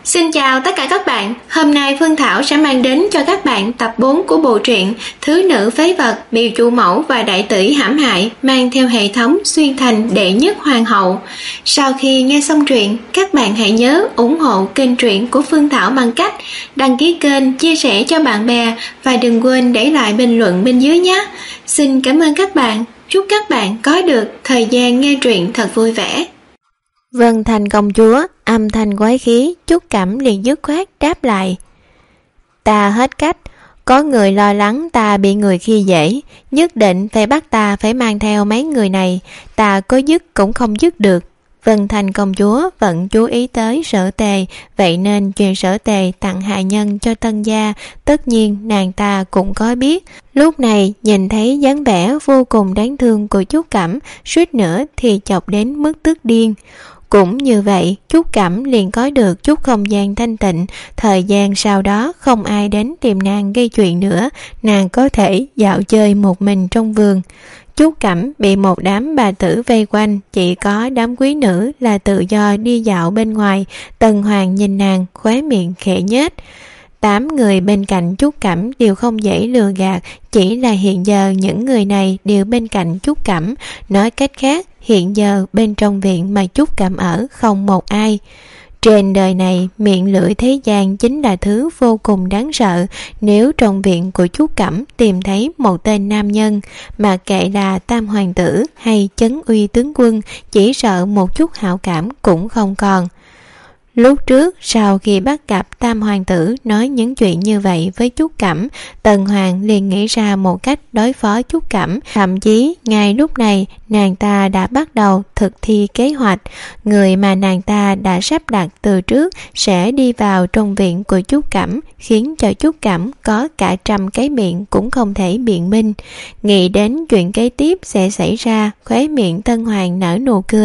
Xin chào tất cả các bạn, hôm nay Phương Thảo sẽ mang đến cho các bạn tập 4 của bộ truyện Thứ nữ phế vật, Miêu Chủ Mẫu và Đại tỷ hãm hại mang theo hệ thống xuyên thành đệ nhất hoàng hậu. Sau khi nghe xong truyện, các bạn hãy nhớ ủng hộ kênh truyện của Phương Thảo bằng cách đăng ký kênh, chia sẻ cho bạn bè và đừng quên để lại bình luận bên dưới nhé. Xin cảm ơn các bạn, chúc các bạn có được thời gian nghe truyện thật vui vẻ. Vân Thành công chúa âm thanh quái khí, Trúc Cẩm liền dứt khoát đáp lại: Ta hết cách, có người lo lắng ta bị người khi dễ, nhất định phải bắt ta phải mang theo mấy người này, ta có dứt cũng không dứt được. Vân Thành công chúa vẫn chú ý tới Sở Tề, vậy nên chuyện Sở Tề tặng hài nhân cho Tân gia tất nhiên nàng ta cũng có biết. Lúc này nhìn thấy dáng vẻ vô cùng đáng thương của Trúc Cẩm, suýt nữa thì chọc đến mức tức điên. Cũng như vậy, Trúc Cẩm liền có được chút không gian thanh tịnh, thời gian sau đó không ai đến tìm nàng gây chuyện nữa, nàng có thể dạo chơi một mình trong vườn. Trúc Cẩm bị một đám bà tử vây quanh, chỉ có đám quý nữ là tự do đi dạo bên ngoài. Tần Hoàng nhìn nàng, khóe miệng khẽ nhếch. 8 người bên cạnh Trúc Cẩm đều không dễ lừa gạt, chỉ là hiện giờ những người này đều bên cạnh Trúc Cẩm. Nói cách khác, hiện giờ bên trong viện mà Trúc Cẩm ở không một ai. Trên đời này, miệng lưỡi thế gian chính là thứ vô cùng đáng sợ. Nếu trong viện của Trúc Cẩm tìm thấy một tên nam nhân, mà kệ là tam hoàng tử hay chấn uy tướng quân, chỉ sợ một chút hảo cảm cũng không còn. Lúc trước, sau khi bắt gặp tam hoàng tử nói những chuyện như vậy với Trúc Cẩm, Tần Hoàng liền nghĩ ra một cách đối phó Trúc Cẩm. Thậm chí, ngay lúc này, nàng ta đã bắt đầu thực thi kế hoạch. Người mà nàng ta đã sắp đặt từ trước sẽ đi vào trong viện của Trúc Cẩm, khiến cho Trúc Cẩm có cả trăm cái miệng cũng không thể biện minh. Nghĩ đến chuyện kế tiếp sẽ xảy ra, khóe miệng Tân Hoàng nở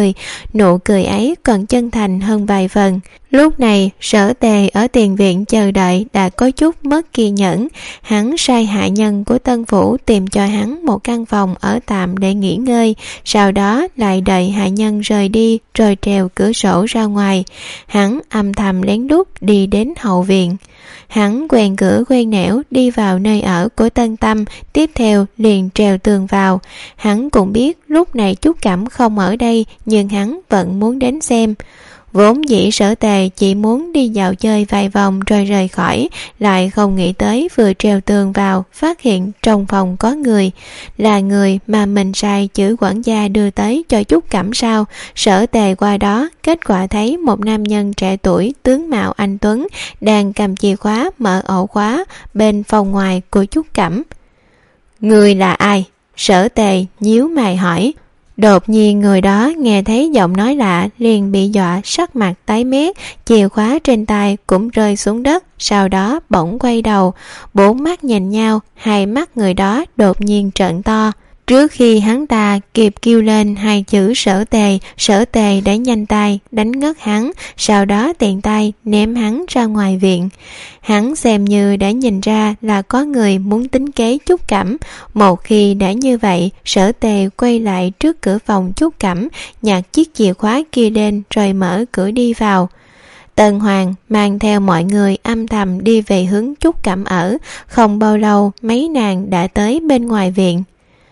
nụ cười ấy còn chân thành hơn vài phần. Lúc này, Sở Tề ở tiền viện chờ đợi đã có chút mất kiên nhẫn. Hắn sai hạ nhân của Tân Phủ tìm cho hắn một căn phòng ở tạm để nghỉ ngơi, sau đó lại đợi hạ nhân rời đi rồi trèo cửa sổ ra ngoài. Hắn âm thầm lén lút đi đến hậu viện. Hắn quen cửa quen nẻo đi vào nơi ở của Tân Tâm, tiếp theo liền trèo tường vào. Hắn cũng biết lúc này Trúc Cẩm không ở đây, nhưng hắn vẫn muốn đến xem. Vốn dĩ Sở Tề chỉ muốn đi dạo chơi vài vòng rồi rời khỏi, lại không nghĩ tới vừa trèo tường vào phát hiện trong phòng có người. Là người mà mình sai chữ quản gia đưa tới cho Trúc Cẩm sao? Sở Tề qua đó, kết quả thấy một nam nhân trẻ tuổi tướng mạo anh tuấn đang cầm chìa khóa mở ổ khóa bên phòng ngoài của Trúc Cẩm. Người là ai? Sở Tề nhíu mày hỏi. Đột nhiên người đó nghe thấy giọng nói lạ liền bị dọa sắc mặt tái mét, chìa khóa trên tay cũng rơi xuống đất, sau đó bỗng quay đầu, 4 mắt nhìn nhau, hai mắt người đó đột nhiên trợn to. Trước khi hắn ta kịp kêu lên 2 chữ Sở Tề đã nhanh tay đánh ngất hắn, sau đó tiện tay ném hắn ra ngoài viện. Hắn xem như đã nhìn ra là có người muốn tính kế Trúc Cẩm. Một khi đã như vậy, Sở Tề quay lại trước cửa phòng Trúc Cẩm, nhặt chiếc chìa khóa kia lên rồi mở cửa đi vào. Tần Hoàng mang theo mọi người âm thầm đi về hướng Trúc Cẩm ở. Không bao lâu mấy nàng đã tới bên ngoài viện.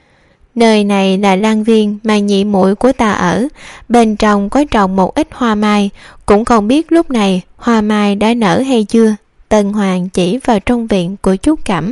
Nơi này là Lan Viên mà nhị muội của ta ở, bên trong có trồng một ít hoa mai, cũng không biết lúc này hoa mai đã nở hay chưa. Tần Hoàng chỉ vào trong viện của Trúc Cẩm.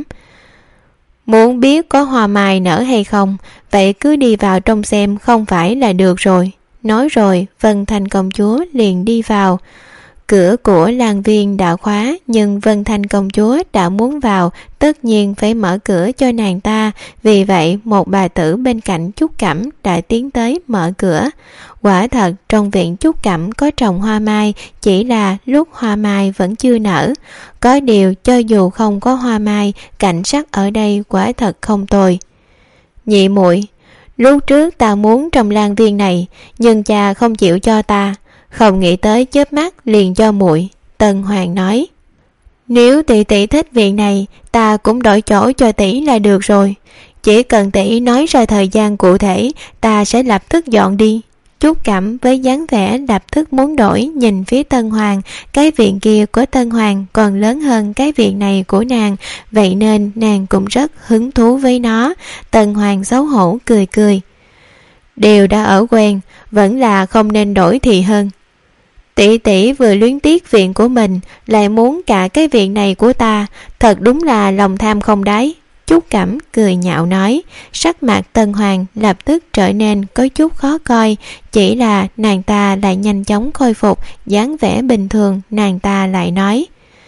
Muốn biết có hoa mai nở hay không, vậy cứ đi vào trong xem không phải là được rồi. Nói rồi, Vân Thành công chúa liền đi vào. Cửa của Lan Viên đã khóa, nhưng Vân Thành công chúa đã muốn vào, tất nhiên phải mở cửa cho nàng ta. Vì vậy, một bà tử bên cạnh Trúc Cẩm đã tiến tới mở cửa. Quả thật, trong viện Trúc Cẩm có trồng hoa mai, chỉ là lúc hoa mai vẫn chưa nở. Có điều, cho dù không có hoa mai, cảnh sắc ở đây quả thật không tồi. Nhị muội, lúc trước ta muốn trồng Lan Viên này, nhưng cha không chịu cho ta. Không nghĩ tới chớp mắt liền cho muội. Tần Hoàng nói. Nếu tỷ tỷ thích viện này, ta cũng đổi chỗ cho tỷ là được rồi. Chỉ cần tỷ nói ra thời gian cụ thể, ta sẽ lập tức dọn đi. Trúc Cẩm với dáng vẻ lập tức muốn đổi nhìn phía Tân Hoàng, cái viện kia của Tân Hoàng còn lớn hơn cái viện này của nàng, vậy nên nàng cũng rất hứng thú với nó. Tân Hoàng xấu hổ cười cười. Đều đã ở quen, vẫn là không nên đổi thì hơn. Tỷ tỷ vừa luyến tiếc viện của mình, lại muốn cả cái viện này của ta, thật đúng là lòng tham không đáy. Trúc Cẩm cười nhạo nói. Sắc mặt Tân Hoàng lập tức trở nên có chút khó coi, chỉ là nàng ta lại nhanh chóng khôi phục dáng vẻ bình thường. Nàng ta lại nói,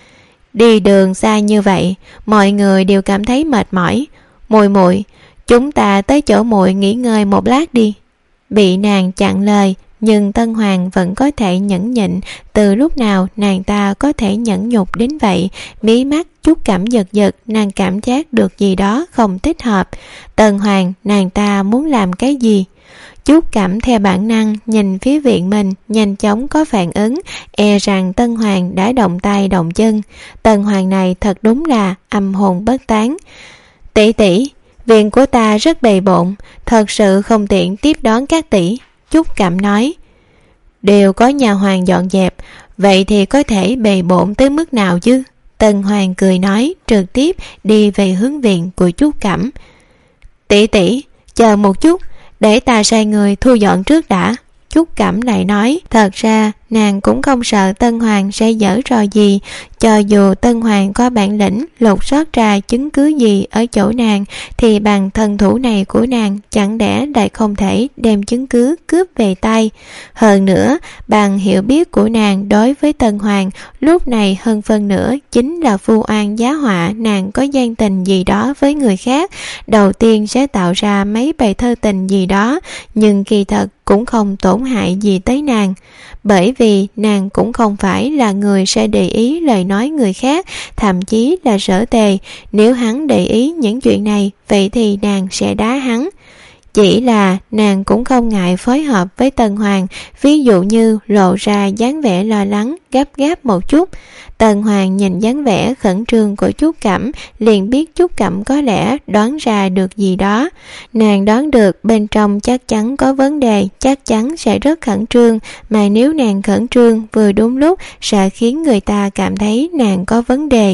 đi đường xa như vậy, mọi người đều cảm thấy mệt mỏi. Muội muội, chúng ta tới chỗ muội nghỉ ngơi một lát đi. Bị nàng chặn lời, nhưng Tân Hoàng vẫn có thể nhẫn nhịn. Từ lúc nào nàng ta có thể nhẫn nhục đến vậy? Mí mắt Trúc Cẩm giật giật, nàng cảm giác được gì đó không thích hợp. Tân Hoàng, nàng ta muốn làm cái gì? Trúc Cẩm theo bản năng nhìn phía viện mình, nhanh chóng có phản ứng, e rằng Tân Hoàng đã động tay động chân. Tân Hoàng này thật đúng là âm hồn bất tán. Tỷ tỷ, viện của ta rất bề bộn, thật sự không tiện tiếp đón các tỷ. Trúc Cẩm nói. Đều có nhà hoàng dọn dẹp, vậy thì có thể bề bộn tới mức nào chứ? Tân Hoàng cười nói, trực tiếp đi về hướng viện của Trúc Cẩm. Tỷ tỷ, chờ một chút, để ta sai người thu dọn trước đã. Trúc Cẩm lại nói, thật ra nàng cũng không sợ Tân Hoàng sẽ giở trò gì, cho dù Tân Hoàng có bản lĩnh lột sót ra chứng cứ gì ở chỗ nàng, thì bằng thân thủ này của nàng chẳng lẽ lại không thể đem chứng cứ cướp về tay. Hơn nữa, bằng hiểu biết của nàng đối với Tân Hoàng, lúc này hơn phân nửa chính là vu oan giá họa nàng có gian tình gì đó với người khác, đầu tiên sẽ tạo ra mấy bài thơ tình gì đó, nhưng kỳ thật cũng không tổn hại gì tới nàng, bởi vì nàng cũng không phải là người sẽ để ý lời nói người khác, thậm chí là Sở Tề, nếu hắn để ý những chuyện này, vậy thì nàng sẽ đá hắn. Chỉ là nàng cũng không ngại phối hợp với Tân Hoàng, ví dụ như lộ ra dáng vẻ lo lắng, gấp gáp một chút. Tân Hoàng nhìn dáng vẻ khẩn trương của Trúc Cẩm, liền biết Trúc Cẩm có lẽ đoán ra được gì đó. Nàng đoán được bên trong chắc chắn có vấn đề, chắc chắn sẽ rất khẩn trương, mà nếu nàng khẩn trương vừa đúng lúc sẽ khiến người ta cảm thấy nàng có vấn đề.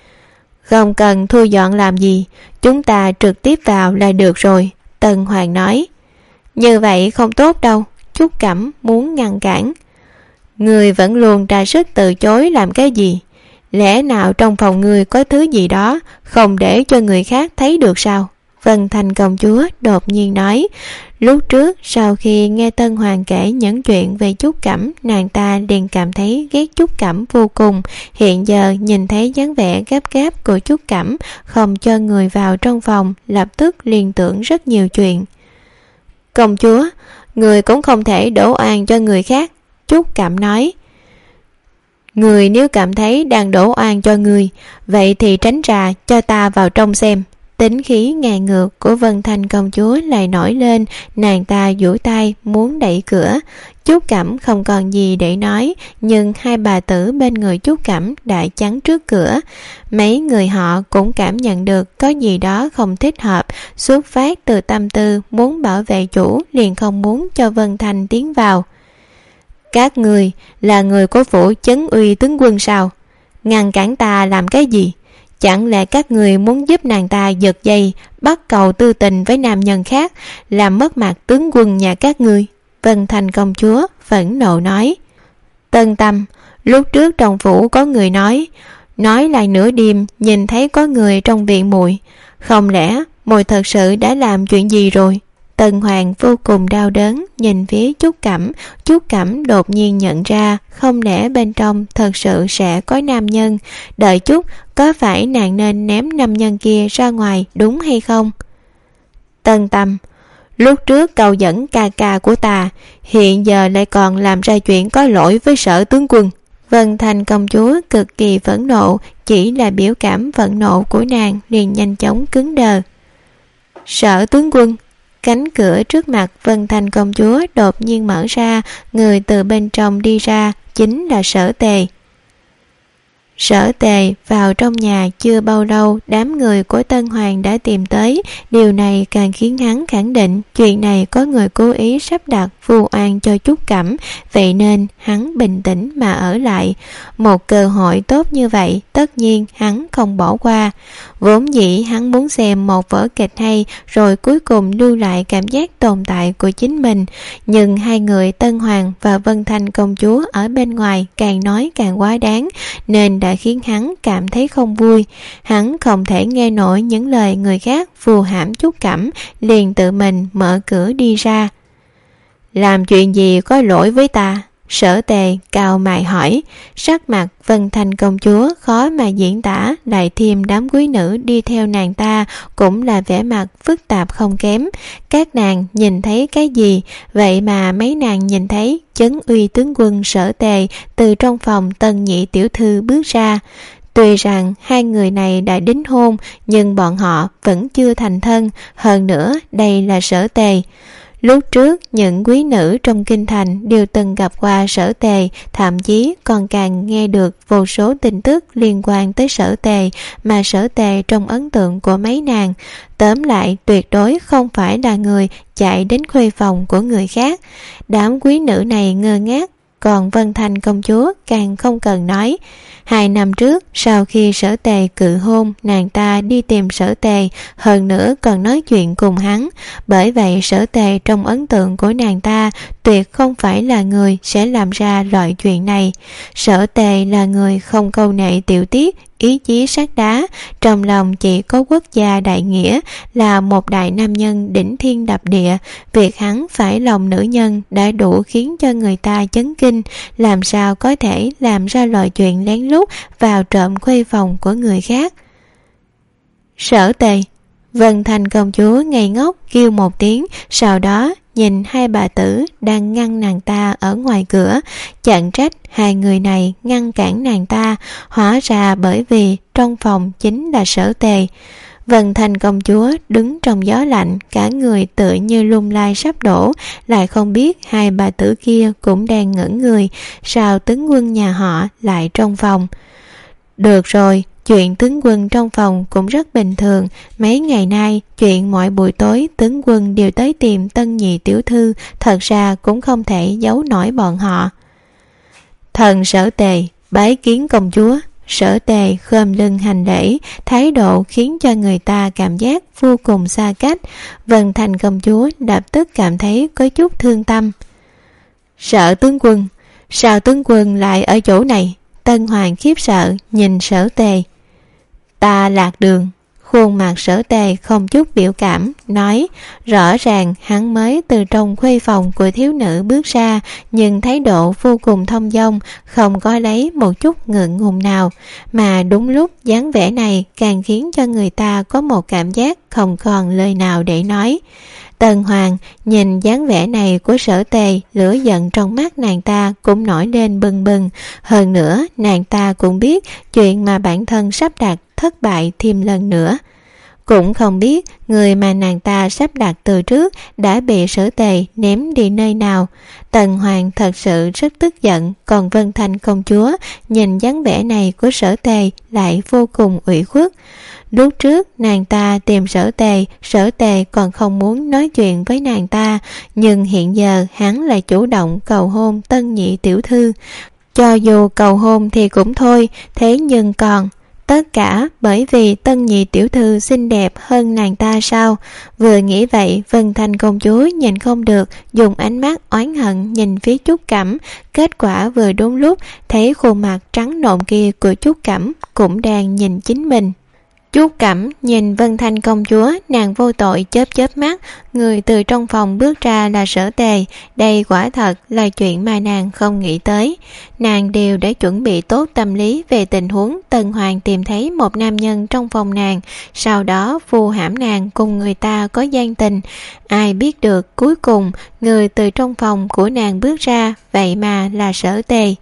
Không cần thu dọn làm gì, chúng ta trực tiếp vào là được rồi, Tân Hoàng nói. Như vậy không tốt đâu, Trúc Cẩm muốn ngăn cản. Người vẫn luôn ra sức từ chối làm cái gì? Lẽ nào trong phòng người có thứ gì đó không để cho người khác thấy được sao? Vân Thành công chúa đột nhiên nói. Lúc trước sau khi nghe Tân Hoàng kể những chuyện về Trúc Cẩm, nàng ta liền cảm thấy ghét Trúc Cẩm vô cùng. Hiện giờ nhìn thấy dáng vẻ gấp gáp của Trúc Cẩm không cho người vào trong phòng, lập tức liên tưởng rất nhiều chuyện. Công chúa, người cũng không thể đổ oan cho người khác, Trúc Cẩm nói. Người nếu cảm thấy đang đổ oan cho người, vậy thì tránh ra cho ta vào trong xem. Tính khí ngàn ngược của Vân Thành công chúa lại nổi lên, nàng ta duỗi tay muốn đẩy cửa. Trúc Cẩm không còn gì để nói, nhưng hai bà tử bên người Trúc Cẩm đã chắn trước cửa. Mấy người họ cũng cảm nhận được có gì đó không thích hợp, xuất phát từ tâm tư muốn bảo vệ chủ, liền không muốn cho Vân Thành tiến vào. Các người là người của phủ Chấn Uy tướng quân sao? Ngăn cản ta làm cái gì? Chẳng lẽ các người muốn giúp nàng ta giật dây, bắt cầu tư tình với nam nhân khác, làm mất mặt tướng quân nhà các ngươi? Vân Thành công chúa phẫn nộ nói. Tân Tâm, lúc trước trong phủ có người nói là nửa đêm nhìn thấy có người trong viện muội, không lẽ muội thật sự đã làm chuyện gì rồi? Tân Hoàng vô cùng đau đớn nhìn phía Trúc Cẩm. Trúc Cẩm đột nhiên nhận ra, không lẽ bên trong thật sự sẽ có nam nhân. Đợi chút, có phải nàng nên ném nam nhân kia ra ngoài đúng hay không? Tân Tâm, lúc trước cầu dẫn ca ca của ta, hiện giờ lại còn làm ra chuyện có lỗi với Sở tướng quân. Vân Thành công chúa cực kỳ phẫn nộ, chỉ là biểu cảm phẫn nộ của nàng liền nhanh chóng cứng đờ. Sở tướng quân. Cánh cửa trước mặt Vân Thành công chúa đột nhiên mở ra, người từ bên trong đi ra chính là Sở Tề. Sở Tề vào trong nhà chưa bao lâu, đám người của Tân Hoàng đã tìm tới. Điều này càng khiến hắn khẳng định chuyện này có người cố ý sắp đặt vu oan cho Trúc Cẩm, vậy nên hắn bình tĩnh mà ở lại. Một cơ hội tốt như vậy tất nhiên hắn không bỏ qua. Vốn dĩ hắn muốn xem một vở kịch hay, rồi cuối cùng lưu lại cảm giác tồn tại của chính mình, nhưng hai người Tân Hoàng và Vân Thanh công chúa ở bên ngoài càng nói càng quá đáng, nên đã khiến hắn cảm thấy không vui. Hắn không thể nghe nổi những lời người khác phù hãm Trúc Cẩm, liền tự mình mở cửa đi ra. Làm chuyện gì có lỗi với ta? Sở Tề cau mày hỏi. Sắc mặt Vân Thanh công chúa khó mà diễn tả, lại thêm đám quý nữ đi theo nàng ta cũng là vẻ mặt phức tạp không kém. Các nàng nhìn thấy cái gì? Vậy mà mấy nàng nhìn thấy Chấn Uy tướng quân Sở Tề từ trong phòng Tân Nhị tiểu thư bước ra. Tuy rằng hai người này đã đính hôn, nhưng bọn họ vẫn chưa thành thân. Hơn nữa đây là Sở Tề. Lúc trước những quý nữ trong kinh thành đều từng gặp qua Sở Tề, thậm chí còn càng nghe được vô số tin tức liên quan tới Sở Tề mà Sở Tề trong ấn tượng của mấy nàng. Tóm lại tuyệt đối không phải là người chạy đến khuê phòng của người khác. Đám quý nữ này ngơ ngác, còn Vân Thanh công chúa càng không cần nói. 2 năm trước, sau khi Sở Tề cự hôn, nàng ta đi tìm Sở Tề, hơn nữa còn nói chuyện cùng hắn. Bởi vậy Sở Tề trong ấn tượng của nàng ta tuyệt không phải là người sẽ làm ra loại chuyện này. Sở Tề là người không câu nệ tiểu tiết, ý chí sắt đá, trong lòng chỉ có quốc gia đại nghĩa, là một đại nam nhân đỉnh thiên đập địa. Việc hắn phải lòng nữ nhân đã đủ khiến cho người ta chấn kinh, làm sao có thể làm ra loại chuyện lén lút vào trộm khuê phòng của người khác. Sở Tề! Vân Thanh công chúa ngây ngốc kêu một tiếng, sau đó nhìn hai bà tử đang ngăn nàng ta ở ngoài cửa. Chẳng trách hai người này ngăn cản nàng ta, hóa ra bởi vì trong phòng chính là Sở Tề. Vân Thanh công chúa đứng trong gió lạnh, cả người tựa như lung lay sắp đổ, lại không biết hai bà tử kia cũng đang ngẩn người, sao tướng quân nhà họ lại trong phòng. Được rồi, chuyện tướng quân trong phòng cũng rất bình thường. Mấy ngày nay, chuyện mỗi buổi tối tướng quân đều tới tìm Tân Nhị tiểu thư, thật ra cũng không thể giấu nổi bọn họ. Thần Sở Tề bái kiến công chúa. Sở Tề khom lưng hành lễ, thái độ khiến cho người ta cảm giác vô cùng xa cách. Vân Thanh công chúa lập tức cảm thấy có chút thương tâm. Sở tướng quân, sao tướng quân lại ở chỗ này? Tân Hoàng khiếp sợ nhìn Sở Tề. Ta lạc đường. Khuôn mặt Sở Tề không chút biểu cảm, nói rõ ràng hắn mới từ trong khuê phòng của thiếu nữ bước ra, nhưng thái độ vô cùng thông dong, không có lấy một chút ngượng ngùng nào, mà đúng lúc dáng vẻ này càng khiến cho người ta có một cảm giác không còn lời nào để nói. Tân Hoàng nhìn dáng vẻ này của Sở Tề, lửa giận trong mắt nàng ta cũng nổi lên bừng bừng. Hơn nữa nàng ta cũng biết chuyện mà bản thân sắp đặt thất bại thêm lần nữa. Cũng không biết người mà nàng ta sắp đặt từ trước đã bị Sở Tề ném đi nơi nào. Tần Hoàng thật sự rất tức giận, còn Vân Thanh công chúa nhìn dáng vẻ này của Sở Tề lại vô cùng ủy khuất. Lúc trước nàng ta tìm Sở Tề còn không muốn nói chuyện với nàng ta, nhưng hiện giờ hắn lại chủ động cầu hôn Tân Nhị tiểu thư. Cho dù cầu hôn thì cũng thôi, thế nhưng còn tất cả bởi vì Tân Nhị tiểu thư xinh đẹp hơn nàng ta sao? Vừa nghĩ vậy, Vân Thanh công chúa nhìn không được, dùng ánh mắt oán hận nhìn phía Trúc Cẩm. Kết quả vừa đúng lúc thấy khuôn mặt trắng nộn kia của Trúc Cẩm cũng đang nhìn chính mình. Trúc Cẩm nhìn Vân Thanh công chúa, nàng vô tội chớp chớp mắt. Người từ trong phòng bước ra là Sở Tề. Đây quả thật là chuyện mà nàng không nghĩ tới. Nàng đều đã chuẩn bị tốt tâm lý về tình huống Tân Hoàng tìm thấy một nam nhân trong phòng nàng, sau đó phù hãm nàng cùng người ta có gian tình. Ai biết được cuối cùng người từ trong phòng của nàng bước ra vậy mà là Sở Tề.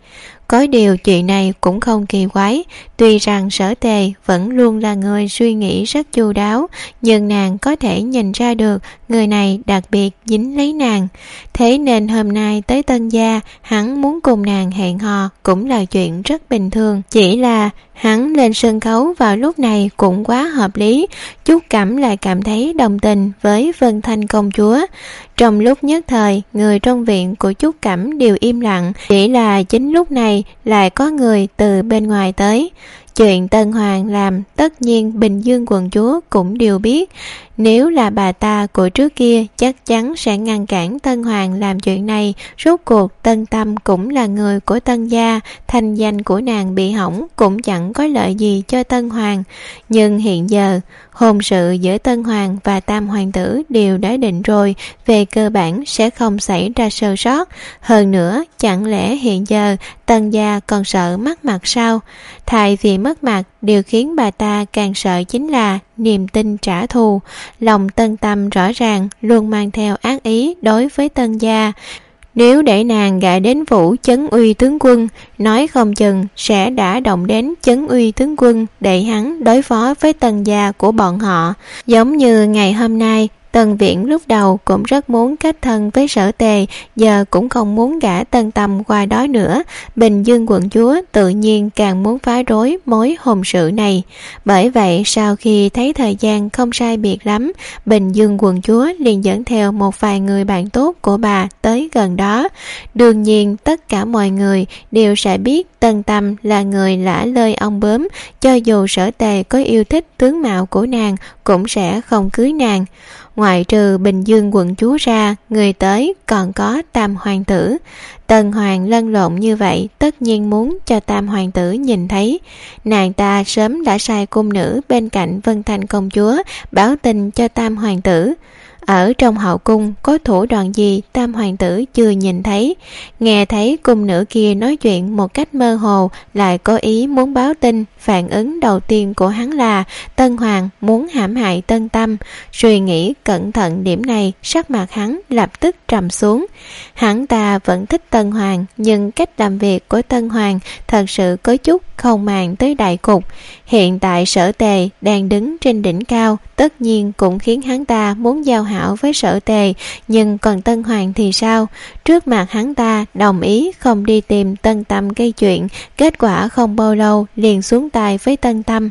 Có điều chuyện này cũng không kỳ quái. Tuy rằng Sở Tề vẫn luôn là người suy nghĩ rất chu đáo, nhưng nàng có thể nhìn ra được người này đặc biệt dính lấy nàng. Thế nên hôm nay tới Tân gia, hắn muốn cùng nàng hẹn hò cũng là chuyện rất bình thường. Chỉ là hắn lên sân khấu vào lúc này cũng quá hợp lý. Trúc Cẩm lại cảm thấy đồng tình với Vân Thanh công chúa. Trong lúc nhất thời, người trong viện của Trúc Cẩm đều im lặng. Chỉ là chính lúc này lại có người từ bên ngoài tới. Chuyện Tân Hoàng làm tất nhiên Bình Dương quận chúa cũng đều biết. Nếu là bà ta của trước kia chắc chắn sẽ ngăn cản Tân Hoàng làm chuyện này. Rốt cuộc Tân Tâm cũng là người của Tân gia, thanh danh của nàng bị hỏng cũng chẳng có lợi gì cho Tân Hoàng. Nhưng hiện giờ hôn sự giữa Tân Hoàng và Tam hoàng tử đều đã định rồi, về cơ bản sẽ không xảy ra sơ sót. Hơn nữa, chẳng lẽ hiện giờ Tân gia còn sợ mất mặt sao? Thay vì mất mặt, điều khiến bà ta càng sợ chính là niềm tin trả thù. Lòng Tân Tâm rõ ràng luôn mang theo ác ý đối với Tân gia. Nếu để nàng gả đến Vũ Chấn Uy tướng quân, nói không chừng sẽ đã động đến Chấn Uy tướng quân để hắn đối phó với Tân gia của bọn họ. Giống như ngày hôm nay, Tân Viễn lúc đầu cũng rất muốn kết thân với Sở Tề, giờ cũng không muốn gả Tân Tâm qua đó nữa. Bình Dương quận chúa tự nhiên càng muốn phá rối mối hôn sự này. Bởi vậy sau khi thấy thời gian không sai biệt lắm, Bình Dương quận chúa liền dẫn theo một vài người bạn tốt của bà tới gần đó. Đương nhiên tất cả mọi người đều sẽ biết Tân Tâm là người lả lơi ong bướm, cho dù Sở Tề có yêu thích tướng mạo của nàng cũng sẽ không cưới nàng. Ngoại trừ Bình Dương quận chúa ra, người tới còn có Tam hoàng tử. Tân Hoàng lăn lộn như vậy tất nhiên muốn cho Tam hoàng tử nhìn thấy. Nàng ta sớm đã sai cung nữ bên cạnh Vân Thanh công chúa báo tin cho Tam hoàng tử. Ở trong hậu cung có thủ đoạn gì Tam hoàng tử chưa nhìn thấy. Nghe thấy cung nữ kia nói chuyện một cách mơ hồ, lại có ý muốn báo tin. Phản ứng đầu tiên của hắn là Tân Hoàng muốn hãm hại Tân Tâm. Suy nghĩ cẩn thận điểm này, sắc mặt hắn lập tức trầm xuống. Hắn ta vẫn thích Tân Hoàng, nhưng cách làm việc của Tân Hoàng thật sự có chút không màng tới đại cục. Hiện tại Sở Tề đang đứng trên đỉnh cao, tất nhiên cũng khiến hắn ta muốn giao hảo với Sở Tề. Nhưng còn Tân Hoàng thì sao? Trước mặt hắn ta đồng ý không đi tìm Tân Tâm gây chuyện, kết quả không bao lâu liền xuống tay với Tân Tâm.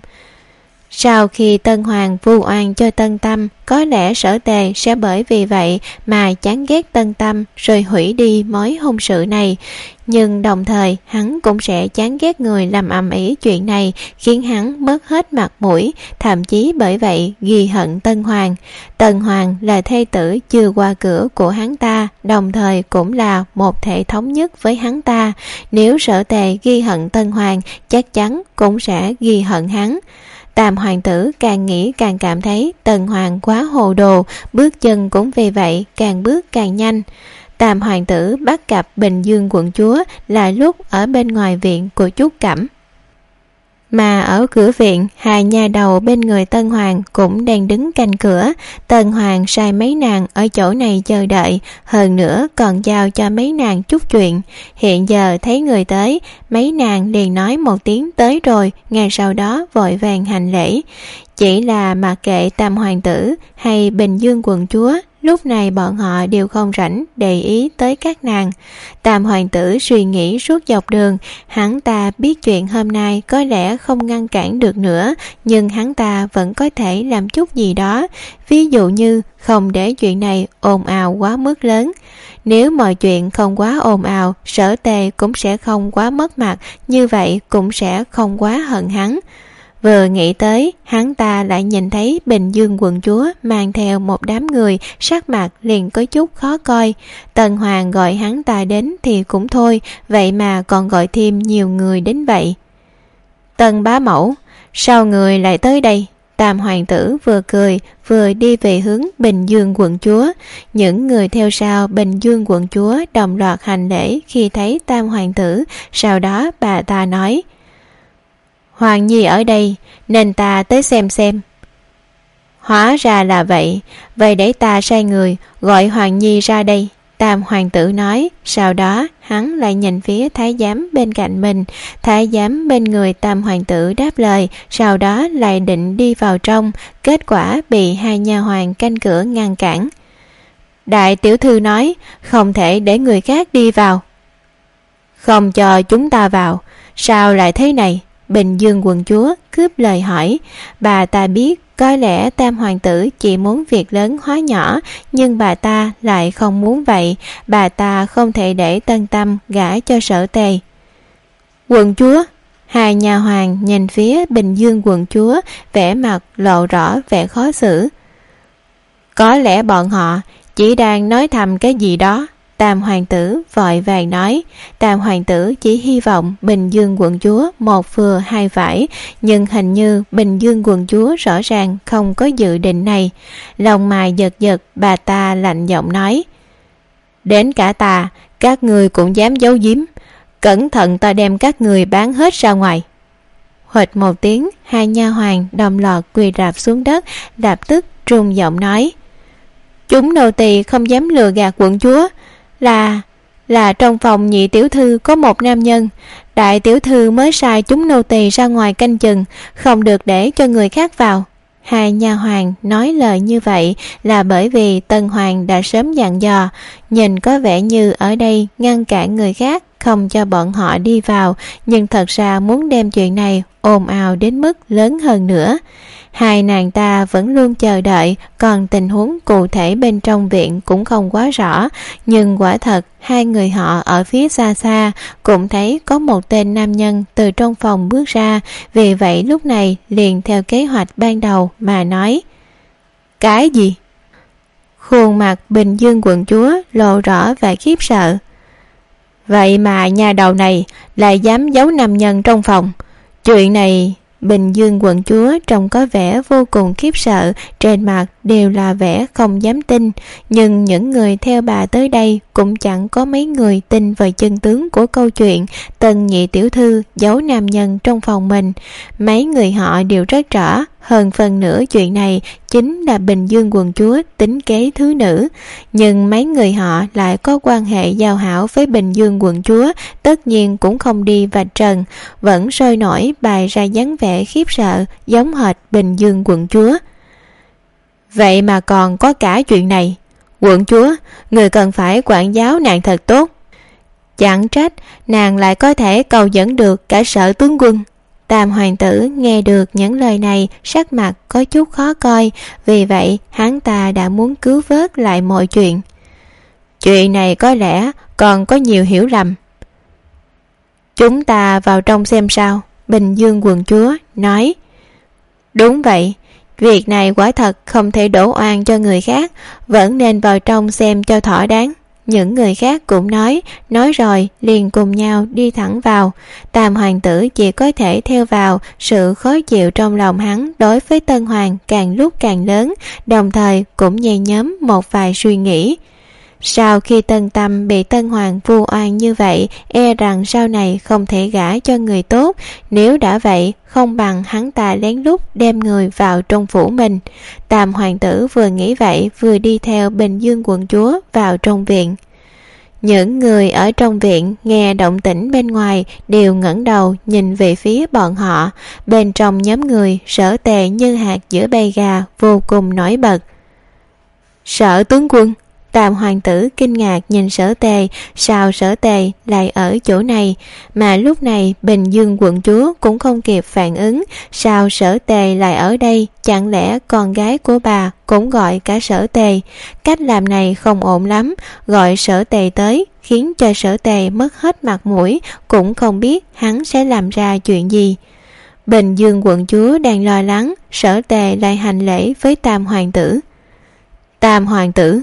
Sau khi Tân Hoàng vu oan cho Tân Tâm, có lẽ Sở Tề sẽ bởi vì vậy mà chán ghét Tân Tâm rồi hủy đi mối hôn sự này. Nhưng đồng thời hắn cũng sẽ chán ghét người làm ầm ĩ chuyện này, khiến hắn mất hết mặt mũi, thậm chí bởi vậy ghi hận Tân Hoàng. Tân Hoàng là thê tử chưa qua cửa của hắn ta, đồng thời cũng là một thể thống nhất với hắn ta. Nếu Sở Tề ghi hận Tân Hoàng, chắc chắn cũng sẽ ghi hận hắn. Tam hoàng tử càng nghĩ càng cảm thấy Tân Hoàng quá hồ đồ, bước chân cũng vì vậy càng bước càng nhanh. Tam hoàng tử bắt gặp Bình Dương quận chúa là lúc ở bên ngoài viện của Trúc Cẩm. Mà ở cửa viện, hai nha đầu bên người Tân Hoàng cũng đang đứng canh cửa. Tân Hoàng sai mấy nàng ở chỗ này chờ đợi, hơn nữa còn giao cho mấy nàng chút chuyện. Hiện giờ thấy người tới, mấy nàng liền nói một tiếng tới rồi, ngay sau đó vội vàng hành lễ. Chỉ là mặc kệ Tam hoàng tử hay Bình Dương quận chúa, lúc này bọn họ đều không rảnh để ý tới các nàng. Tam hoàng tử suy nghĩ suốt dọc đường, hắn ta biết chuyện hôm nay có lẽ không ngăn cản được nữa, nhưng hắn ta vẫn có thể làm chút gì đó, ví dụ như không để chuyện này ồn ào quá mức lớn. Nếu mọi chuyện không quá ồn ào, Sở Tề cũng sẽ không quá mất mặt, như vậy cũng sẽ không quá hận hắn. Vừa nghĩ tới, hắn ta lại nhìn thấy Bình Dương quận chúa mang theo một đám người, sắc mặt liền có chút khó coi. Tân Hoàng gọi hắn ta đến thì cũng thôi, vậy mà còn gọi thêm nhiều người đến vậy. Tân bá mẫu, sao người lại tới đây? Tam hoàng tử vừa cười vừa đi về hướng Bình Dương quận chúa. Những người theo sau Bình Dương quận chúa đồng loạt hành lễ khi thấy Tam hoàng tử. Sau đó bà ta nói: Hoàng nhi ở đây nên ta tới xem. Hóa ra là vậy, vậy để ta sai người gọi Hoàng nhi ra đây. Tam hoàng tử nói. Sau đó hắn lại nhìn phía thái giám bên cạnh mình. Thái giám bên người tam hoàng tử đáp lời, sau đó lại định đi vào trong, kết quả bị hai nha hoàn canh cửa ngăn cản. Đại tiểu thư nói không thể để người khác đi vào. Không cho chúng ta vào, sao lại thế này? Bình Dương quận chúa cướp lời hỏi. Bà ta biết có lẽ tam hoàng tử chỉ muốn việc lớn hóa nhỏ, nhưng bà ta lại không muốn vậy. Bà ta không thể để Tân Tâm gả cho Sở Tề. Quận chúa. Hai nha hoàn nhìn phía Bình Dương quận chúa, vẻ mặt lộ rõ vẻ khó xử. Có lẽ bọn họ chỉ đang nói thầm cái gì đó. Tam hoàng tử vội vàng nói. Tam hoàng tử chỉ hy vọng Bình Dương quận chúa một vừa hai phải, nhưng hình như Bình Dương quận chúa rõ ràng không có dự định này. Lòng mày giật giật, bà ta lạnh giọng nói. Đến cả ta, các người cũng dám giấu giếm. Cẩn thận ta đem các người bán hết ra ngoài. Huỵch một tiếng, hai nha hoàn đồng loạt quỳ rạp xuống đất, lập tức run giọng nói. Chúng nô tỳ không dám lừa gạt quận chúa. Là trong phòng nhị tiểu thư có một nam nhân. Đại tiểu thư mới sai chúng nô tỳ ra ngoài canh chừng, không được để cho người khác vào. Hai nha hoàn nói lời như vậy là bởi vì Tân Hoàng đã sớm dặn dò, nhìn có vẻ như ở đây ngăn cản người khác không cho bọn họ đi vào, nhưng thật ra muốn đem chuyện này ồn ào đến mức lớn hơn nữa. Hai nàng ta vẫn luôn chờ đợi, còn tình huống cụ thể bên trong viện cũng không quá rõ, nhưng quả thật hai người họ ở phía xa xa cũng thấy có một tên nam nhân từ trong phòng bước ra, vì vậy lúc này liền theo kế hoạch ban đầu mà nói. Cái gì? Khuôn mặt Bình Dương quận chúa lộ rõ vẻ khiếp sợ. Vậy mà nhà đầu này lại dám giấu nam nhân trong phòng. Chuyện này... Bình Dương quận chúa trông có vẻ vô cùng khiếp sợ, trên mặt đều là vẻ không dám tin, nhưng những người theo bà tới đây cũng chẳng có mấy người tin vào chân tướng của câu chuyện Tân nhị tiểu thư giấu nam nhân trong phòng mình. Mấy người họ đều rất rõ, hơn phần nửa chuyện này chính là Bình Dương quận chúa tính kế thứ nữ, nhưng mấy người họ lại có quan hệ giao hảo với Bình Dương quận chúa, tất nhiên cũng không đi vạch trần, vẫn sôi nổi bày ra dáng vẻ khiếp sợ giống hệt Bình Dương quận chúa. Vậy mà còn có cả chuyện này. Quận chúa, người cần phải quản giáo nàng thật tốt. Chẳng trách nàng lại có thể cầu dẫn được cả Sở tướng quân. Tam hoàng tử nghe được những lời này, sắc mặt có chút khó coi, vì vậy hắn ta đã muốn cứu vớt lại mọi chuyện. Chuyện này có lẽ còn có nhiều hiểu lầm. Chúng ta vào trong xem sao. Bình Dương quận chúa nói. Đúng vậy, việc này quả thật không thể đổ oan cho người khác, vẫn nên vào trong xem cho thỏa đáng. Những người khác cũng nói rồi liền cùng nhau đi thẳng vào. Tam hoàng tử chỉ có thể theo vào, sự khó chịu trong lòng hắn đối với Tân Hoàng càng lúc càng lớn, đồng thời cũng nhen nhóm một vài suy nghĩ. Sau khi Tân Tâm bị Tân Hoàng vu oan như vậy, e rằng sau này không thể gả cho người tốt, nếu đã vậy không bằng hắn ta lén lút đem người vào trong phủ mình. Tam hoàng tử vừa nghĩ vậy vừa đi theo Bình Dương quận chúa vào trong viện. Những người ở trong viện nghe động tĩnh bên ngoài đều ngẩng đầu nhìn về phía bọn họ. Bên trong nhóm người, Sở Tề như hạt giữa bầy gà, vô cùng nổi bật. Sở tướng quân. Tam hoàng tử kinh ngạc nhìn Sở Tề, sao Sở Tề lại ở chỗ này? Mà lúc này Bình Dương quận chúa cũng không kịp phản ứng, sao Sở Tề lại ở đây? Chẳng lẽ con gái của bà cũng gọi cả Sở Tề? Cách làm này không ổn lắm, gọi Sở Tề tới khiến cho Sở Tề mất hết mặt mũi, cũng không biết hắn sẽ làm ra chuyện gì. Bình Dương quận chúa đang lo lắng, Sở Tề lại hành lễ với Tam hoàng tử. Tam hoàng tử.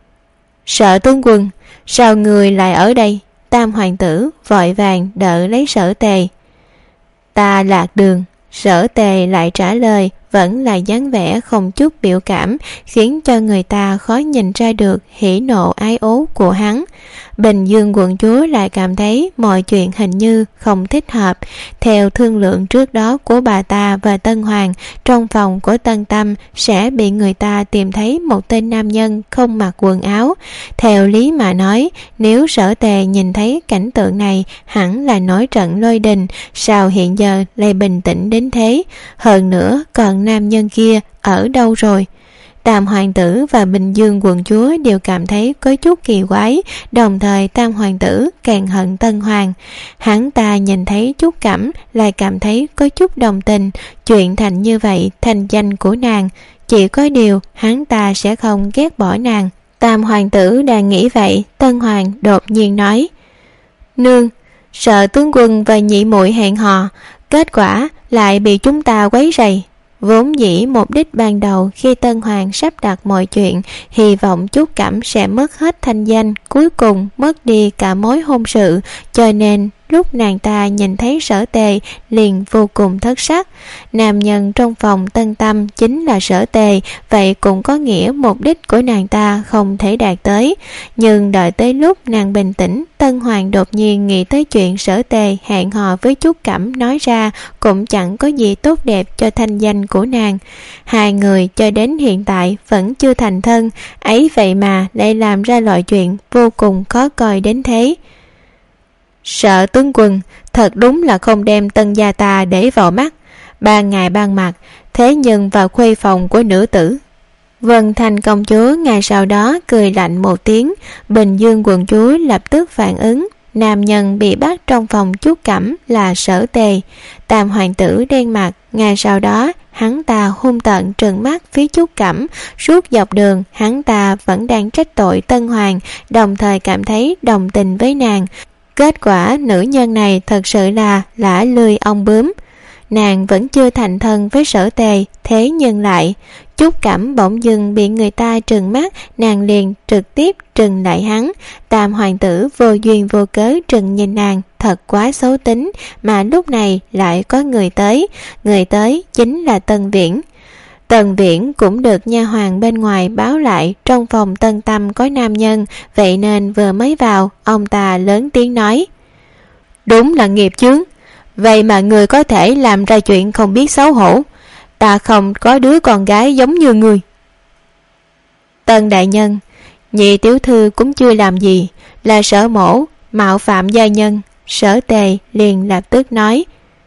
Sở tướng quân, sao người lại ở đây? Tam hoàng tử vội vàng đỡ lấy Sở Tề. Ta lạc đường. Sở Tề lại trả lời, vẫn là dáng vẻ không chút biểu cảm, khiến cho người ta khó nhìn ra được hỉ nộ ái ố của hắn. Bình Dương quận chúa lại cảm thấy mọi chuyện hình như không thích hợp. Theo thương lượng trước đó của bà ta và Tân Hoàng, trong phòng của Tân Tâm sẽ bị người ta tìm thấy một tên nam nhân không mặc quần áo. Theo lý mà nói, nếu Sở Tề nhìn thấy cảnh tượng này hẳn là nổi trận lôi đình, sao hiện giờ lại bình tĩnh đến thế? Hơn nữa, còn nam nhân kia ở đâu rồi? Tam hoàng tử và Bình Dương quận chúa đều cảm thấy có chút kỳ quái, đồng thời Tam hoàng tử càng hận Tân Hoàng. Hắn ta nhìn thấy Trúc Cẩm lại cảm thấy có chút đồng tình, chuyện thành như vậy thành danh của nàng, chỉ có điều hắn ta sẽ không ghét bỏ nàng. Tam hoàng tử đang nghĩ vậy, Tân Hoàng đột nhiên nói: Nương, sợ tướng quân và nhị muội hẹn hò, kết quả lại bị chúng ta quấy rầy. Vốn dĩ mục đích ban đầu khi Tân Hoàng sắp đặt mọi chuyện, hy vọng Trúc Cẩm sẽ mất hết thanh danh, cuối cùng mất đi cả mối hôn sự, cho nên lúc nàng ta nhìn thấy Sở Tề liền vô cùng thất sắc. Nam nhân trong phòng Tân Tâm chính là Sở Tề, vậy cũng có nghĩa mục đích của nàng ta không thể đạt tới. Nhưng đợi tới lúc nàng bình tĩnh, Tân Hoàng đột nhiên nghĩ tới chuyện Sở Tề hẹn hò với Trúc Cẩm nói ra cũng chẳng có gì tốt đẹp cho thanh danh của nàng. Hai người cho đến hiện tại vẫn chưa thành thân, ấy vậy mà lại làm ra loại chuyện vô cùng khó coi đến thế. Sợ tướng quân thật đúng là không đem Tân gia ta để vào mắt, ban ngày ban mặt, thế nhưng vào khuê phòng của nữ tử. Vân Thành công chúa ngày sau đó cười lạnh một tiếng. Bình Dương quận chúa lập tức phản ứng, nam nhân bị bắt trong phòng Trúc Cẩm là Sở Tề. Tam hoàng tử đen mặt, ngày sau đó hắn ta hung tợn trừng mắt phía Trúc Cẩm. Suốt dọc đường hắn ta vẫn đang trách tội Tân Hoàng, đồng thời cảm thấy đồng tình với nàng. Kết quả nữ nhân này thật sự là lả lươi ong bướm. Nàng vẫn chưa thành thân với Sở Tề, thế nhưng lại Trúc Cẩm bỗng dưng bị người ta trừng mắt, nàng liền trực tiếp trừng lại hắn. Tam hoàng tử vô duyên vô cớ trừng nhìn nàng, thật quá xấu tính. Mà lúc này lại có người tới chính là Tân Viễn. Tần Viễn cũng được nha hoàn bên ngoài báo lại trong phòng Tân Tâm có nam nhân, vậy nên vừa mới vào, ông ta lớn tiếng nói: Đúng là nghiệp chướng, vậy mà người có thể làm ra chuyện không biết xấu hổ. Ta không có đứa con gái giống như người. Tân đại nhân, nhị tiểu thư cũng chưa làm gì, là Sở mổ mạo phạm gia nhân. Sở Tề liền lập tức nói: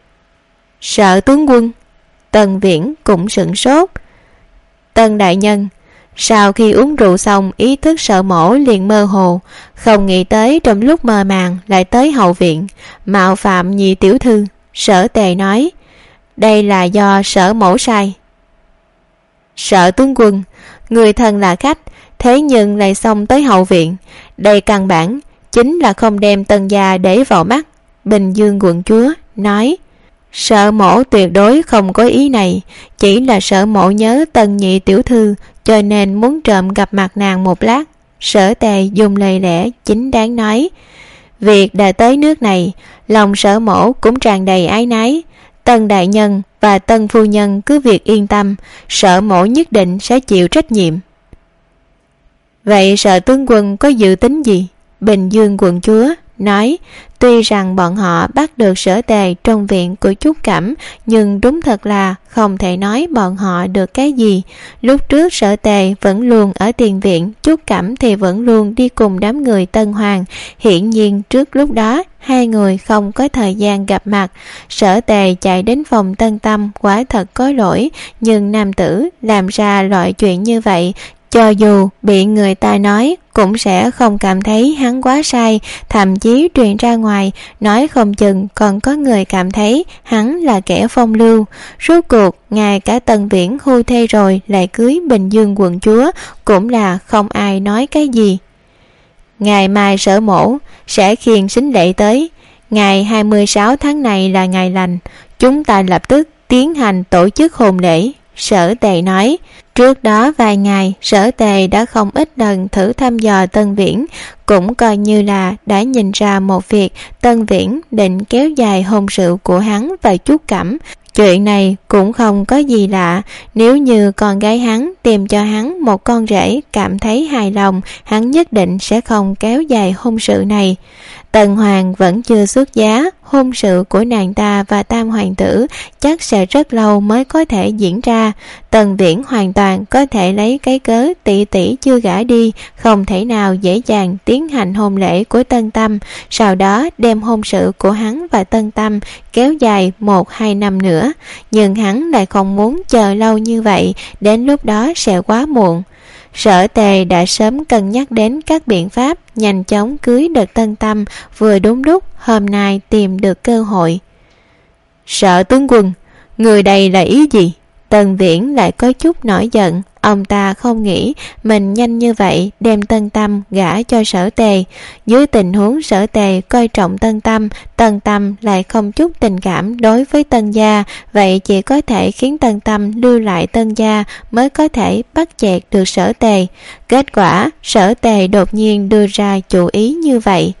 Sợ tướng quân. Tần Viễn cũng sửng sốt. Tân đại nhân, sau khi uống rượu xong ý thức Sở mổ liền mơ hồ, không nghĩ tới trong lúc mơ màng lại tới hậu viện mạo phạm nhị tiểu thư. Sở Tề nói: Đây là do Sở mổ sai. Sở tướng quân, người thân là khách, thế nhưng lại xông tới hậu viện, đây căn bản chính là không đem Tân gia để vào mắt. Bình Dương quận chúa nói: Sở mổ tuyệt đối không có ý này, chỉ là Sở mổ nhớ Tân nhị tiểu thư, cho nên muốn trộm gặp mặt nàng một lát. Sở Tề dùng lời lẽ chính đáng nói: Việc đã tới nước này, lòng Sở mổ cũng tràn đầy ái nái. Tân đại nhân và Tân phu nhân cứ việc yên tâm, Sở mổ nhất định sẽ chịu trách nhiệm. Vậy Sở tướng quân có dự tính gì? Bình Dương quận chúa nói: Tuy rằng bọn họ bắt được Sở Tề trong viện của Trúc Cẩm, nhưng đúng thật là không thể nói bọn họ được cái gì. Lúc trước Sở Tề vẫn luôn ở tiền viện, Trúc Cẩm thì vẫn luôn đi cùng đám người Tân Hoàng. Hiển nhiên trước lúc đó hai người không có thời gian gặp mặt. Sở Tề chạy đến phòng Tân Tâm quả thật có lỗi, nhưng nam tử làm ra loại chuyện như vậy, cho dù bị người ta nói cũng sẽ không cảm thấy hắn quá sai, thậm chí truyền ra ngoài nói không chừng còn có người cảm thấy hắn là kẻ phong lưu. Rốt cuộc ngay cả Tân Viễn hưu thê rồi lại cưới Bình Dương quận chúa, cũng là không ai nói cái gì. Ngày mai Sở mổ sẽ khiêng sính lễ tới, ngày 26 tháng này là ngày lành, chúng ta lập tức tiến hành tổ chức hôn lễ. Sở Tề nói. Trước đó vài ngày, Sở Tề đã không ít lần thử thăm dò Tân Viễn, cũng coi như là đã nhìn ra một việc: Tân Viễn định kéo dài hôn sự của hắn và Trúc Cẩm. Chuyện này cũng không có gì lạ, nếu như con gái hắn tìm cho hắn một con rể cảm thấy hài lòng, hắn nhất định sẽ không kéo dài hôn sự này. Tần Hoàng vẫn chưa xuất giá, hôn sự của nàng ta và Tam hoàng tử chắc sẽ rất lâu mới có thể diễn ra. Tần Viễn hoàn toàn có thể lấy cái cớ tỷ tỷ chưa gả đi, không thể nào dễ dàng tiến hành hôn lễ của Tân Tâm, sau đó đem hôn sự của hắn và Tân Tâm kéo dài 1-2 năm nữa. Nhưng hắn lại không muốn chờ lâu như vậy, đến lúc đó sẽ quá muộn. Sở Tề đã sớm cân nhắc đến các biện pháp nhanh chóng cưới được Tân Tâm, vừa đúng lúc hôm nay tìm được cơ hội. Sở tướng quân, người đây là ý gì? Tần Viễn lại có chút nổi giận. Ông ta không nghĩ mình nhanh như vậy đem Tân Tâm gả cho Sở Tề. Dưới tình huống Sở Tề coi trọng Tân Tâm lại không chút tình cảm đối với Tân gia, vậy chỉ có thể khiến Tân Tâm lưu lại Tân gia mới có thể bắt chẹt được Sở Tề. Kết quả Sở Tề đột nhiên đưa ra chủ ý như vậy.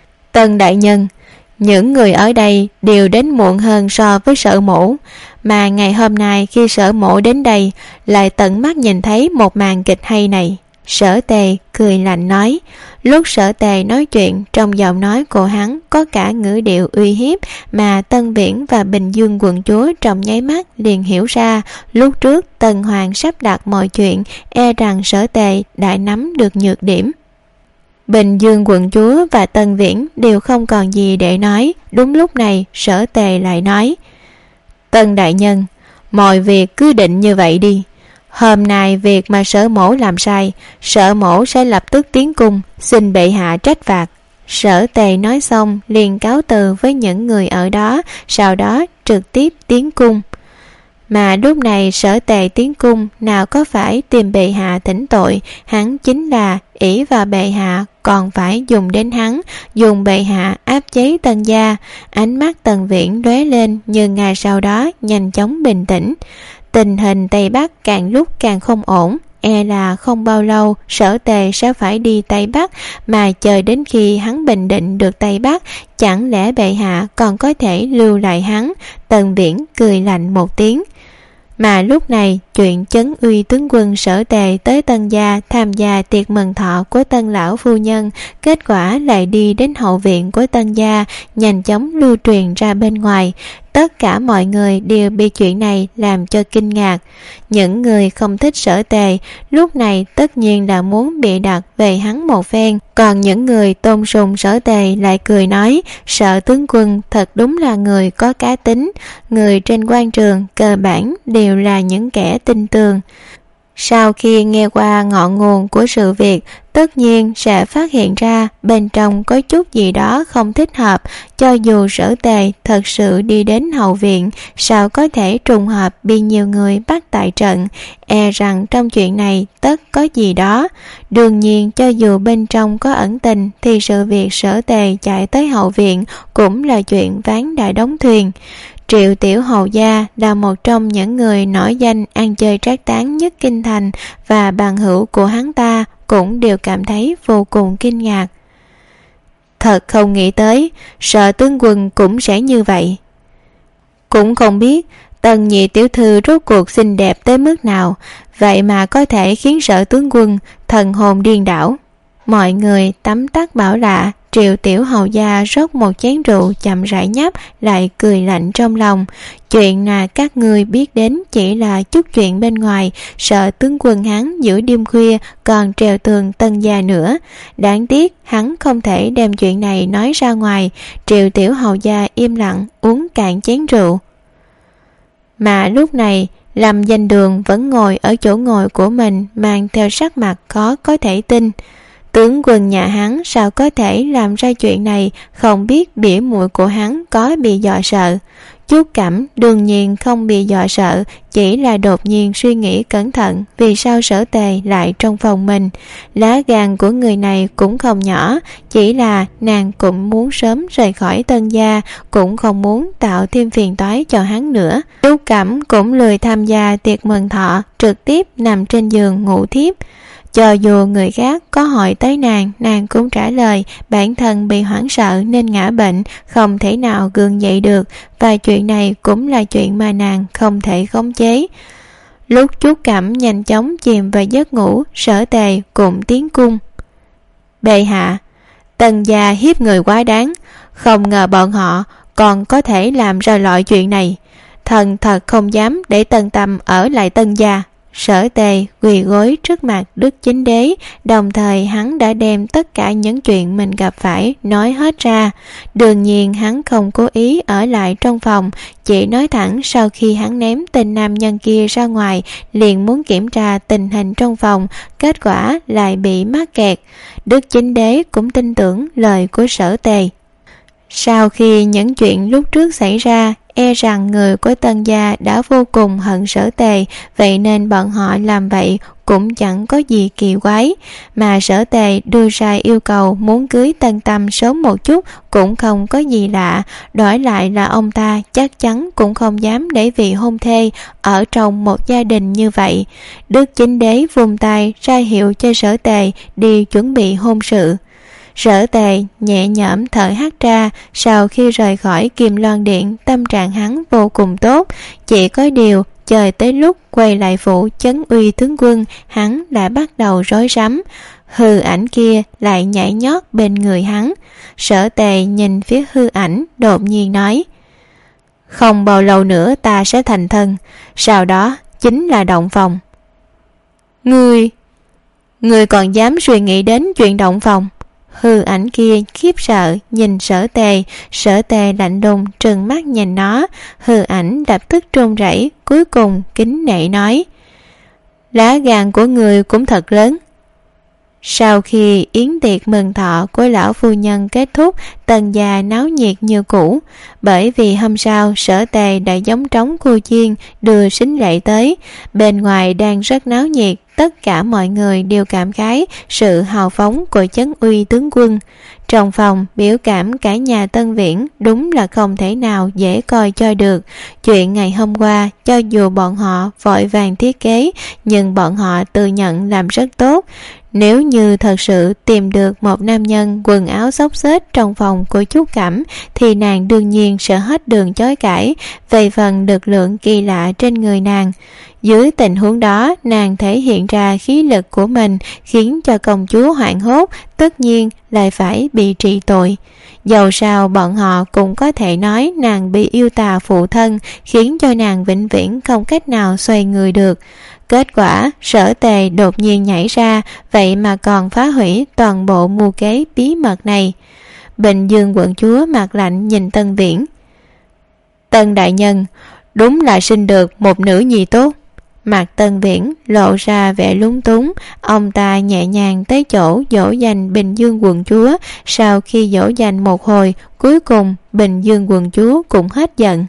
Tân đại nhân, những người ở đây đều đến muộn hơn so với Sở mổ, mà ngày hôm nay khi Sở mổ đến đây lại tận mắt nhìn thấy một màn kịch hay này. Sở Tề cười lạnh nói. Lúc Sở Tề nói chuyện, trong giọng nói của hắn có cả ngữ điệu uy hiếp mà Tân Viễn và Bình Dương quận chúa trong nháy mắt liền hiểu ra, lúc trước Tần Hoàng sắp đặt mọi chuyện, e rằng Sở Tề đã nắm được nhược điểm. Bình Dương quận chúa và Tân Viễn đều không còn gì để nói. Đúng lúc này Sở Tề lại nói: Tân đại nhân, mọi việc cứ định như vậy đi. Hôm nay việc mà Sở mổ làm sai, Sở mổ sẽ lập tức tiến cung, xin bệ hạ trách phạt. Sở Tề nói xong liền cáo từ với những người ở đó, sau đó trực tiếp tiến cung. Mà lúc này Sở Tề tiến cung nào có phải tìm bệ hạ thỉnh tội, hắn chính là ỷ vào bệ hạ còn phải dùng đến hắn, dùng bệ hạ áp chế Tân gia. Ánh mắt Tần Viễn lóe lên, nhưng ngày sau đó nhanh chóng bình tĩnh. Tình hình Tây Bắc càng lúc càng không ổn, e là không bao lâu Sở Tề sẽ phải đi Tây Bắc, mà chờ đến khi hắn bình định được Tây Bắc, chẳng lẽ bệ hạ còn có thể lưu lại hắn? Tần Viễn cười lạnh một tiếng. Mà lúc này chuyện Chấn Uy tướng quân Sở Tề tới Tân gia tham gia tiệc mừng thọ của Tân lão phu nhân, kết quả lại đi đến hậu viện của Tân gia, nhanh chóng lưu truyền ra bên ngoài. Tất cả mọi người đều bị chuyện này làm cho kinh ngạc. Những người không thích Sở Tề lúc này tất nhiên là muốn bịa đặt về hắn một phen, còn những người tôn sùng Sở Tề lại cười nói: Sở tướng quân thật đúng là người có cá tính, người trên quan trường cơ bản đều là những kẻ tinh tường. Sau khi nghe qua ngọn nguồn của sự việc, tất nhiên sẽ phát hiện ra bên trong có chút gì đó không thích hợp. Cho dù Sở Tề thật sự đi đến hậu viện, sao có thể trùng hợp bị nhiều người bắt tại trận, e rằng trong chuyện này tất có gì đó. Đương nhiên cho dù bên trong có ẩn tình thì sự việc Sở Tề chạy tới hậu viện cũng là chuyện ván đã đóng thuyền. Triệu Tiểu Hầu gia là một trong những người nổi danh ăn chơi trác tán nhất kinh thành, và bằng hữu của hắn ta cũng đều cảm thấy vô cùng kinh ngạc. Thật không nghĩ tới Sở tướng quân cũng sẽ như vậy. Cũng không biết Tần nhị tiểu thư rốt cuộc xinh đẹp tới mức nào, vậy mà có thể khiến Sở tướng quân thần hồn điên đảo. Mọi người tấm tắc bảo lạ. Triệu Tiểu Hầu gia rót một chén rượu chậm rãi nhấp, lại cười lạnh trong lòng. Chuyện là các ngươi biết đến chỉ là chút chuyện bên ngoài, Sở tướng quân hắn giữa đêm khuya còn trèo tường Tân gia nữa. Đáng tiếc hắn không thể đem chuyện này nói ra ngoài. Triệu Tiểu Hầu gia im lặng uống cạn chén rượu. Mà lúc này Lâm Danh Đường vẫn ngồi ở chỗ ngồi của mình, mang theo sắc mặt khó có thể tin. Tướng quân nhà hắn sao có thể làm ra chuyện này, không biết bỉa muội của hắn có bị dọa sợ. Chú Cẩm đương nhiên không bị dọa sợ, chỉ là đột nhiên suy nghĩ cẩn thận vì sao Sở Tề lại trong phòng mình. Lá gan của người này cũng không nhỏ, chỉ là nàng cũng muốn sớm rời khỏi Tân gia, cũng không muốn tạo thêm phiền toái cho hắn nữa. Chú Cẩm cũng lười tham gia tiệc mừng thọ, trực tiếp nằm trên giường ngủ thiếp. Cho dù người khác có hỏi tới nàng cũng trả lời bản thân bị hoảng sợ nên ngã bệnh, không thể nào gượng dậy được, và chuyện này cũng là chuyện mà nàng không thể khống chế. Lúc Trúc Cẩm nhanh chóng chìm vào giấc ngủ, Sở Tề cũng tiến cung. Bệ hạ, Tần gia hiếp người quá đáng, không ngờ bọn họ còn có thể làm ra loại chuyện này. Thần thật không dám để Tần Tầm ở lại Tần gia. Sở Tề quỳ gối trước mặt Đức Chính Đế, đồng thời hắn đã đem tất cả những chuyện mình gặp phải nói hết ra. Đương nhiên hắn không cố ý ở lại trong phòng, chỉ nói thẳng sau khi hắn ném tên nam nhân kia ra ngoài liền muốn kiểm tra tình hình trong phòng, kết quả lại bị mắc kẹt. Đức Chính Đế cũng tin tưởng lời của Sở Tề. Sau khi những chuyện lúc trước xảy ra, e rằng người của Tần gia đã vô cùng hận Sở Tề, vậy nên bọn họ làm vậy cũng chẳng có gì kỳ quái. Mà Sở Tề đưa ra yêu cầu muốn cưới Tần Tâm sớm một chút cũng không có gì lạ, đổi lại là ông ta chắc chắn cũng không dám để vị hôn thê ở trong một gia đình như vậy. Đức Chính Đế vung tay ra hiệu cho Sở Tề đi chuẩn bị hôn sự. Sở Tề nhẹ nhõm thở hắt ra, sau khi rời khỏi Kim Loan Điện tâm trạng hắn vô cùng tốt, chỉ có điều chờ tới lúc quay lại phủ Chấn Uy tướng quân, hắn đã bắt đầu rối rắm. Hư ảnh kia lại nhảy nhót bên người hắn. Sở Tề nhìn phía hư ảnh, đột nhiên nói: không bao lâu nữa ta sẽ thành thân, sau đó chính là động phòng. Ngươi còn dám suy nghĩ đến chuyện động phòng? Hư ảnh kia khiếp sợ nhìn Sở Tề lạnh lùng trừng mắt nhìn nó. Hư ảnh lập tức run rẩy, cuối cùng kính nể nói: lá gan của người cũng thật lớn. Sau khi yến tiệc mừng thọ của lão phu nhân kết thúc, Tần gia náo nhiệt như cũ. Bởi vì hôm sau Sở Tề đã giống trống cua chiên đưa sính lễ tới, bên ngoài đang rất náo nhiệt, tất cả mọi người đều cảm khái sự hào phóng của Chấn Uy tướng quân. Trong phòng biểu cảm cả nhà Tân Viễn đúng là không thể nào dễ coi cho được. Chuyện ngày hôm qua cho dù bọn họ vội vàng thiết kế, nhưng bọn họ tự nhận làm rất tốt. Nếu như thật sự tìm được một nam nhân quần áo xốc xếch trong phòng của Trúc Cẩm thì nàng đương nhiên sẽ hết đường chối cãi về phần lực lượng kỳ lạ trên người nàng. Dưới tình huống đó, nàng thể hiện ra khí lực của mình khiến cho công chúa hoảng hốt, tất nhiên lại phải bị trị tội. Dầu sao bọn họ cũng có thể nói nàng bị yêu tà phụ thân, khiến cho nàng vĩnh viễn không cách nào xoay người được. Kết quả Sở Tề đột nhiên nhảy ra, vậy mà còn phá hủy toàn bộ mưu kế bí mật này. Bình Dương quận chúa mặt lạnh nhìn Tân Viễn: Tân đại nhân, đúng là sinh được một nữ nhi tốt. Mặt Tân Viễn lộ ra vẻ lúng túng, ông ta nhẹ nhàng tới chỗ dỗ dành Bình Dương quận chúa. Sau khi dỗ dành một hồi, cuối cùng Bình Dương quận chúa cũng hết giận.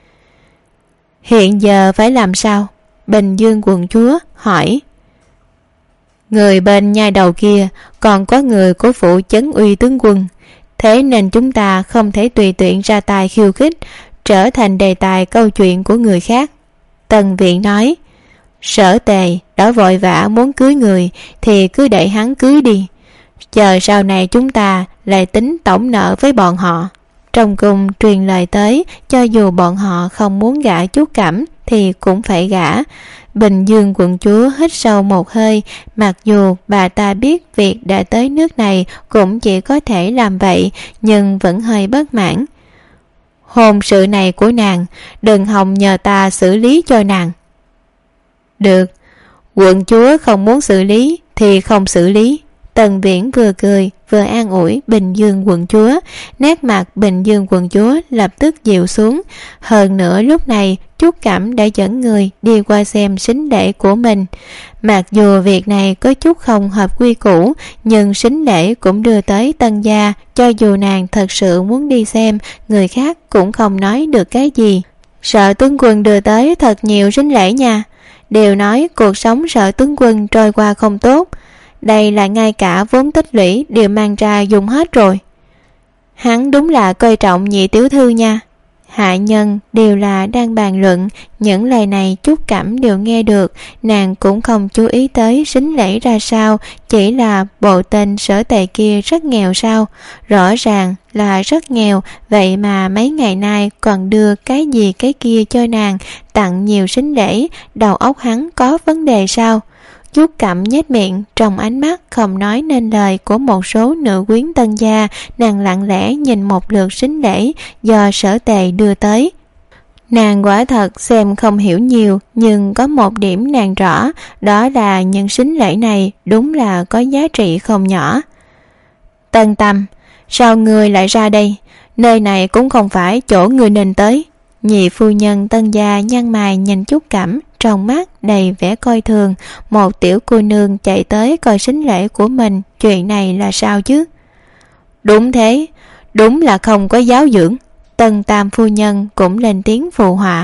Hiện giờ phải làm sao? Bình Dương quận chúa hỏi. Người bên nhai đầu kia còn có người của phủ Chấn Uy tướng quân, thế nên chúng ta không thể tùy tiện ra tay khiêu khích, trở thành đề tài câu chuyện của người khác. Tần Viện nói: Sở Tề đã vội vã muốn cưới người thì cứ để hắn cưới đi, chờ sau này chúng ta lại tính tổng nợ với bọn họ. Trong cung truyền lời tới, cho dù bọn họ không muốn gả Trúc Cẩm thì cũng phải gả. Bình Dương quận chúa hít sâu một hơi, mặc dù bà ta biết việc đã tới nước này cũng chỉ có thể làm vậy, nhưng vẫn hơi bất mãn. Hôn sự này của nàng, đừng hòng nhờ ta xử lý cho nàng. Được, quận chúa không muốn xử lý thì không xử lý. Tần Viễn vừa cười vừa an ủi Bình Dương quận chúa. Nét mặt Bình Dương quận chúa lập tức dịu xuống. Hơn nữa lúc này Trúc Cẩm đã dẫn người đi qua xem sính lễ của mình. Mặc dù việc này có chút không hợp quy củ, nhưng sính lễ cũng đưa tới Tân gia. Cho dù nàng thật sự muốn đi xem, người khác cũng không nói được cái gì. Sợ tướng quân đưa tới thật nhiều sính lễ nha. Đều nói cuộc sống Sở tướng quân trôi qua không tốt, đây là ngay cả vốn tích lũy đều mang ra dùng hết rồi. Hắn đúng là coi trọng nhị tiểu thư nha. hạ nhân đều là đang bàn luận. Những lời này Trúc Cẩm đều nghe được. Nàng cũng không chú ý tới sính lễ ra sao, chỉ là bộ tên Sở Tề kia rất nghèo sao. Rõ ràng là rất nghèo, vậy mà mấy ngày nay còn đưa cái gì cái kia cho nàng, tặng nhiều sính lễ. Đầu óc hắn có vấn đề sao? Trúc Cẩm nhếch miệng, trong ánh mắt không nói nên lời của một số nữ quyến Tân gia. Nàng lặng lẽ nhìn một lượt sính lễ do Sở Tề đưa tới. Nàng quả thật xem không hiểu nhiều, nhưng có một điểm nàng rõ, đó là những sính lễ này đúng là có giá trị không nhỏ. Tân Tâm, sao ngươi lại ra đây? Nơi này cũng không phải chỗ ngươi nên tới. Nhị phu nhân Tân gia nhăn mày nhìn Trúc Cẩm, trong mắt đầy vẻ coi thường. Một tiểu cô nương chạy tới coi sính lễ của mình, chuyện này là sao chứ? Đúng thế, đúng là không có giáo dưỡng. Tân tam phu nhân cũng lên tiếng phụ họa.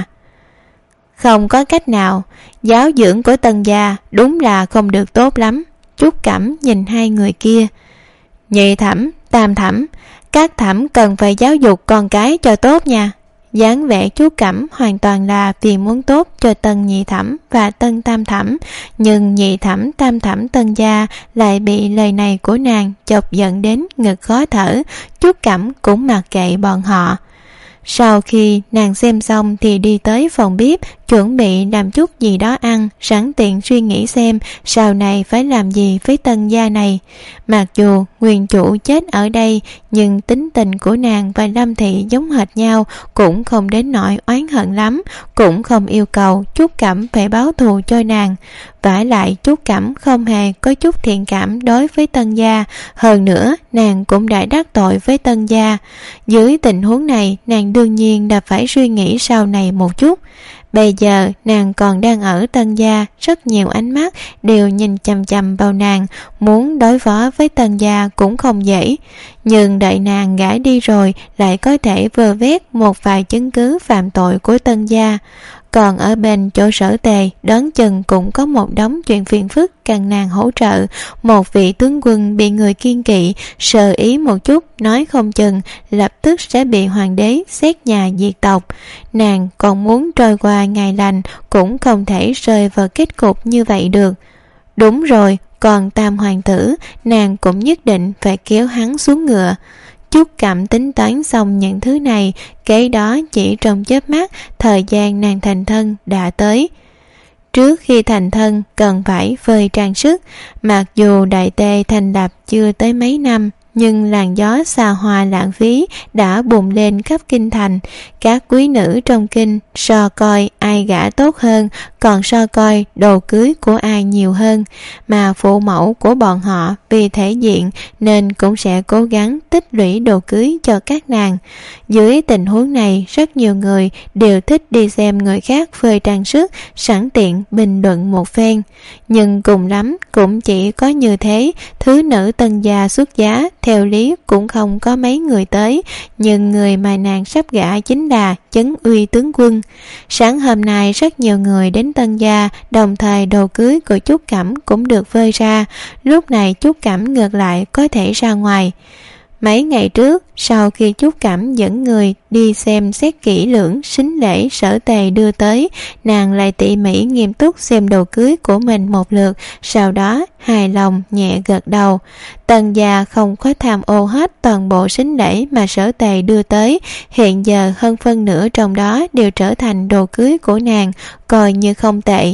Không có cách nào, giáo dưỡng của Tân gia đúng là không được tốt lắm. Trúc Cẩm nhìn hai người kia. Nhị thẩm, tam thẩm, các thẩm cần phải giáo dục con cái cho tốt nha. Dáng vẻ Trúc Cẩm hoàn toàn là vì muốn tốt cho Tân nhị thẩm và Tân tam thẩm, nhưng nhị thẩm tam thẩm Tân gia lại bị lời này của nàng chọc giận đến ngực khó thở. Trúc Cẩm cũng mặc kệ bọn họ. Sau khi nàng xem xong thì đi tới phòng bếp, chuẩn bị làm chút gì đó ăn, sẵn tiện suy nghĩ xem sau này phải làm gì với Tân gia này. Mặc dù nguyên chủ chết ở đây, nhưng tính tình của nàng và Lâm Thị giống hệt nhau, cũng không đến nỗi oán hận lắm, cũng không yêu cầu Trúc Cẩm phải báo thù cho nàng. Vả lại Trúc Cẩm không hề có chút thiện cảm đối với Tân gia, hơn nữa nàng cũng đã đắc tội với Tân gia. Dưới tình huống này, nàng đương nhiên đã phải suy nghĩ sau này một chút. Bây giờ nàng còn đang ở Tân gia, rất nhiều ánh mắt đều nhìn chằm chằm vào nàng, muốn đối phó với Tân gia cũng không dễ. Nhưng đợi nàng gả đi rồi lại có thể vơ vét một vài chứng cứ phạm tội của Tân gia. Còn ở bên chỗ Sở Tề, đoán chừng cũng có một đống chuyện phiền phức cần nàng hỗ trợ. Một vị tướng quân bị người kiêng kỵ, sơ ý một chút nói không chừng lập tức sẽ bị hoàng đế xét nhà diệt tộc. Nàng còn muốn trôi qua ngày lành, cũng không thể rơi vào kết cục như vậy được. Đúng rồi, còn tam hoàng tử, nàng cũng nhất định phải kéo hắn xuống ngựa. Trúc Cẩm tính toán xong những thứ này, kế đó chỉ trong chớp mắt, thời gian nàng thành thân đã tới. Trước khi thành thân cần phải phơi trang sức. Mặc dù Đại Tề thành lập chưa tới mấy năm, nhưng làn gió xa hoa lãng phí đã bùng lên khắp kinh thành. Các quý nữ trong kinh so coi ai gả tốt hơn, còn so coi đồ cưới của ai nhiều hơn. Mà phụ mẫu của bọn họ vì thể diện nên cũng sẽ cố gắng tích lũy đồ cưới cho các nàng. Dưới tình huống này, rất nhiều người đều thích đi xem người khác phơi trang sức, sẵn tiện bình luận một phen. Nhưng cùng lắm cũng chỉ có như thế. Thứ nữ Tân gia xuất giá theo lý cũng không có mấy người tới, nhưng người mà nàng sắp gả chính là Chấn Uy tướng quân. Sáng hôm nay rất nhiều người đến Tân gia, đồng thời đồ cưới của Trúc Cẩm cũng được phơi ra. Lúc này Trúc Cẩm ngược lại có thể ra ngoài. Mấy ngày trước, sau khi Trúc Cẩm dẫn người đi xem xét kỹ lưỡng sính lễ Sở Tề đưa tới, nàng lại tỉ mỉ nghiêm túc xem đồ cưới của mình một lượt, sau đó hài lòng nhẹ gật đầu. Tân gia không có tham ô hết toàn bộ sính lễ mà Sở Tề đưa tới, hiện giờ hơn phân nửa trong đó đều trở thành đồ cưới của nàng, coi như không tệ.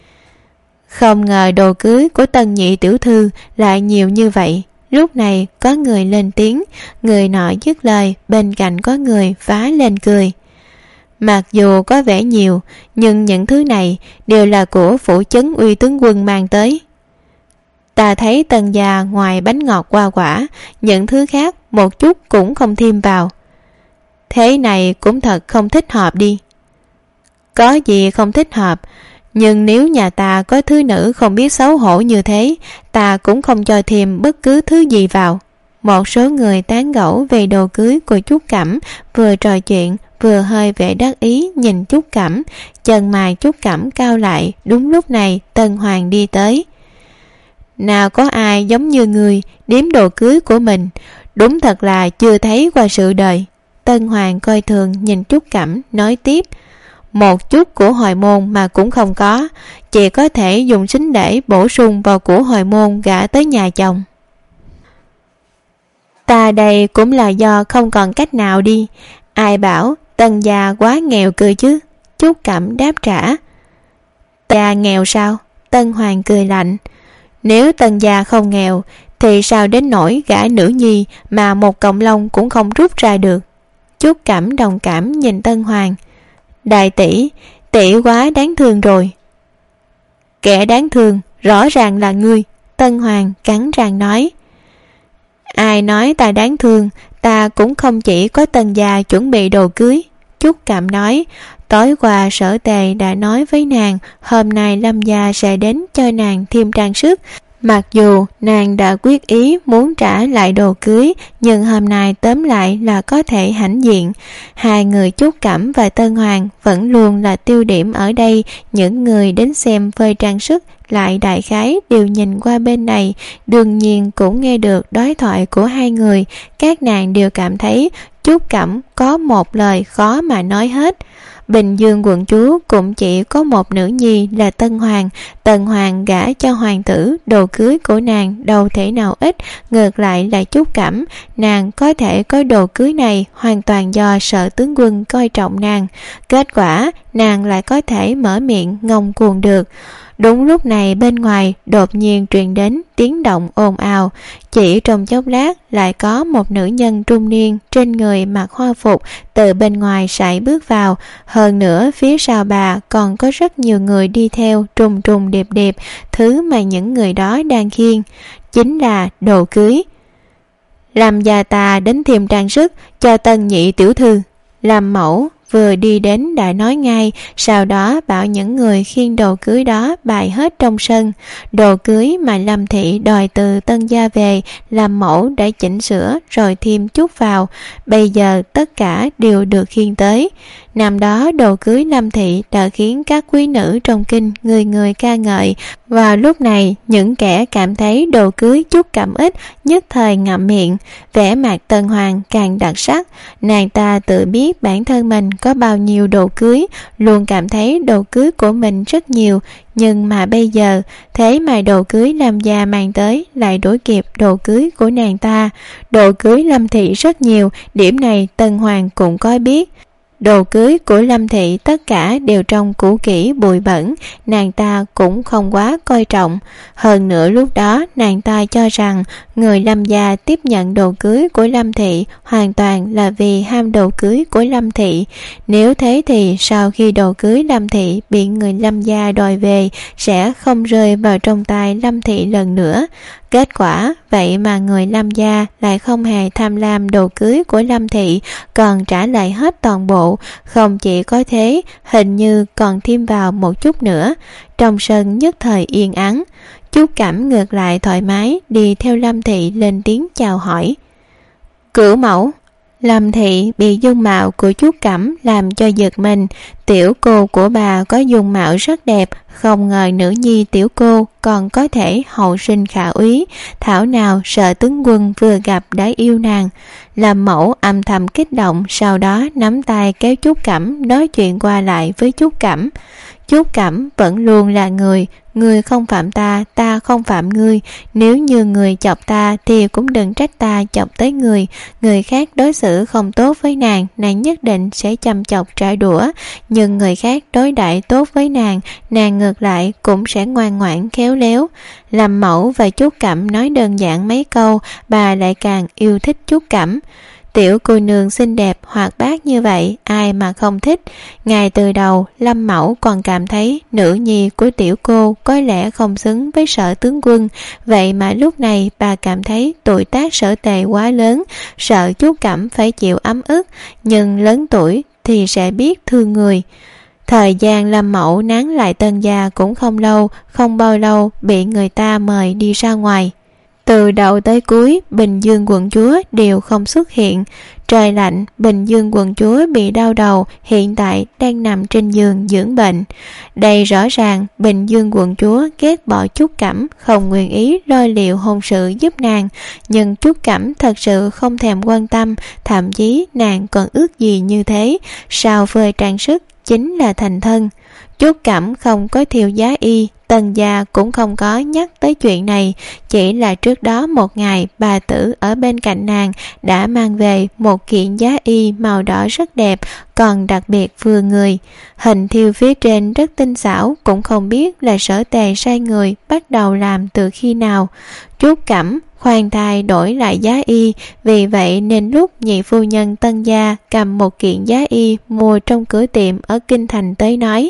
Không ngờ đồ cưới của Tân nhị tiểu thư lại nhiều như vậy. Lúc này có người lên tiếng, người nọ dứt lời, bên cạnh có người phá lên cười. Mặc dù có vẻ nhiều, nhưng những thứ này đều là của phủ Chấn Uy tướng quân mang tới. Ta thấy Tân gia ngoài bánh ngọt hoa quả, những thứ khác một chút cũng không thêm vào. Thế này cũng thật không thích hợp đi. Có gì không thích hợp, nhưng nếu nhà ta có thứ nữ không biết xấu hổ như thế, ta cũng không cho thêm bất cứ thứ gì vào. Một số người tán gẫu về đồ cưới của Trúc Cẩm, vừa trò chuyện vừa hơi vẻ đắc ý nhìn Trúc Cẩm. Chân mày Trúc Cẩm cao lại. Đúng lúc này Tân Hoàng đi tới. Nào có ai giống như người đếm đồ cưới của mình, đúng thật là chưa thấy qua sự đời. Tân Hoàng coi thường nhìn Trúc Cẩm, nói tiếp: một chút của hồi môn mà cũng không có, chỉ có thể dùng sính lễ bổ sung vào của hồi môn gả tới nhà chồng. Ta đây cũng là do không còn cách nào đi, ai bảo Tân gia quá nghèo cơ chứ? Trúc Cẩm đáp trả. Tân gia nghèo sao? Tân Hoàng cười lạnh. Nếu Tân gia không nghèo thì sao đến nỗi gả nữ nhi mà một cọng lông cũng không rút ra được? Trúc Cẩm đồng cảm nhìn Tân Hoàng. Đại tỷ, tỷ quá đáng thương rồi. Kẻ đáng thương rõ ràng là ngươi, Tân Hoàng cắn răng nói. Ai nói ta đáng thương, ta cũng không chỉ có Tân gia chuẩn bị đồ cưới. Trúc Cẩm nói, tối qua Sở Tề đã nói với nàng hôm nay Lâm gia sẽ đến cho nàng thêm trang sức. Mặc dù nàng đã quyết ý muốn trả lại đồ cưới, nhưng hôm nay tóm lại là có thể hãnh diện. Hai người Trúc Cẩm và Tân Hoàng vẫn luôn là tiêu điểm ở đây. Những người đến xem phơi trang sức lại đại khái đều nhìn qua bên này, đương nhiên cũng nghe được đối thoại của hai người. Các nàng đều cảm thấy Trúc Cẩm có một lời khó mà nói hết. Bình Dương quận chúa cũng chỉ có một nữ nhi là Tân Hoàng. Tân Hoàng gả cho hoàng tử, đồ cưới của nàng đâu thể nào ít, ngược lại là Trúc Cẩm, nàng có thể có đồ cưới này hoàn toàn do Sở tướng quân coi trọng nàng. Kết quả nàng lại có thể mở miệng ngông cuồng được. Đúng lúc này bên ngoài đột nhiên truyền đến tiếng động ồn ào. Chỉ trong chốc lát lại có một nữ nhân trung niên trên người mặc hoa phục từ bên ngoài sải bước vào. Hơn nữa phía sau bà còn có rất nhiều người đi theo trùng trùng điệp điệp. Thứ mà những người đó đang khiêng chính là đồ cưới. Làm gia ta đến thêm trang sức cho Tân nhị tiểu thư. Làm mẫu vừa đi đến đã nói ngay, sau đó bảo những người khiêng đồ cưới đó bày hết trong sân. Đồ cưới mà Lâm thị đòi từ Tân gia về, làm mẫu đã chỉnh sửa rồi thêm chút vào, bây giờ tất cả đều được khiêng tới. Năm đó đồ cưới Lâm thị đã khiến các quý nữ trong kinh người người ca ngợi. Vào lúc này những kẻ cảm thấy đồ cưới Trúc Cẩm ít nhất thời ngậm miệng. Vẻ mặt Tân Hoàng càng đặc sắc, nàng ta tự biết bản thân mình có bao nhiêu đồ cưới, luôn cảm thấy đồ cưới của mình rất nhiều, nhưng mà bây giờ thế mà đồ cưới Lâm gia mang tới lại đuổi kịp đồ cưới của nàng ta. Đồ cưới Lâm thị rất nhiều, điểm này Tân Hoàng cũng có biết. Đồ cưới của Lâm thị tất cả đều trong cũ kỹ bụi bẩn, nàng ta cũng không quá coi trọng. Hơn nữa lúc đó nàng ta cho rằng người Lâm gia tiếp nhận đồ cưới của Lâm thị hoàn toàn là vì ham đồ cưới của Lâm thị. Nếu thế thì sau khi đồ cưới Lâm thị bị người Lâm gia đòi về sẽ không rơi vào trong tay Lâm thị lần nữa. Kết quả vậy mà người Lâm gia lại không hề tham lam đồ cưới của Lâm thị, còn trả lại hết toàn bộ. Không chỉ có thế, hình như còn thêm vào một chút nữa. Trong sân nhất thời yên ắng. Trúc Cẩm ngược lại thoải mái đi theo Lâm thị lên tiếng chào hỏi. Cửu mẫu. Lâm thị bị dung mạo của Trúc Cẩm làm cho giật mình. Tiểu cô của bà có dung mạo rất đẹp, không ngờ nữ nhi tiểu cô còn có thể hậu sinh khả úy. Thảo nào Sở tướng quân vừa gặp đã yêu nàng. Lâm mẫu âm thầm kích động, sau đó nắm tay kéo Trúc Cẩm nói chuyện qua lại với Trúc Cẩm. Trúc Cẩm vẫn luôn là người không phạm ta, ta không phạm ngươi. Nếu như người chọc ta thì cũng đừng trách ta chọc tới người. Người khác đối xử không tốt với nàng, nàng nhất định sẽ chăm chọc trả đũa. Nhưng người khác đối đãi tốt với nàng, nàng ngược lại cũng sẽ ngoan ngoãn khéo léo. Lâm mẫu và Trúc Cẩm nói đơn giản mấy câu, bà lại càng yêu thích Trúc Cẩm. Tiểu cô nương xinh đẹp hoạt bát như vậy, ai mà không thích. Ngay từ đầu Lâm mẫu còn cảm thấy nữ nhi của tiểu cô có lẽ không xứng với Sở tướng quân. Vậy mà lúc này bà cảm thấy tuổi tác Sở Tề quá lớn, sợ Trúc Cẩm phải chịu ấm ức. Nhưng lớn tuổi thì sẽ biết thương người. Thời gian Lâm mẫu nán lại Tân gia cũng không lâu, không bao lâu bị người ta mời đi ra ngoài. Từ đầu tới cuối Bình Dương quận chúa đều không xuất hiện. Trời lạnh, Bình Dương quận chúa bị đau đầu, hiện tại đang nằm trên giường dưỡng bệnh. Đây rõ ràng Bình Dương quận chúa ghét bỏ Trúc Cẩm, không nguyện ý lo liệu hôn sự giúp nàng. Nhưng Trúc Cẩm thật sự không thèm quan tâm, thậm chí nàng còn ước gì như thế. Sao phơi trang sức chính là thành thân. Trúc Cẩm không có thiêu giá y, Tần gia cũng không có nhắc tới chuyện này. Chỉ là trước đó một ngày, bà tử ở bên cạnh nàng đã mang về một kiện giá y màu đỏ rất đẹp, còn đặc biệt vừa người. Hình thiêu phía trên rất tinh xảo, cũng không biết là Sở Tề sai người bắt đầu làm từ khi nào. Trúc Cẩm khoan thai đổi lại giá y, vì vậy nên lúc nhị phu nhân Tân gia cầm một kiện giá y mua trong cửa tiệm ở Kinh Thành tới nói: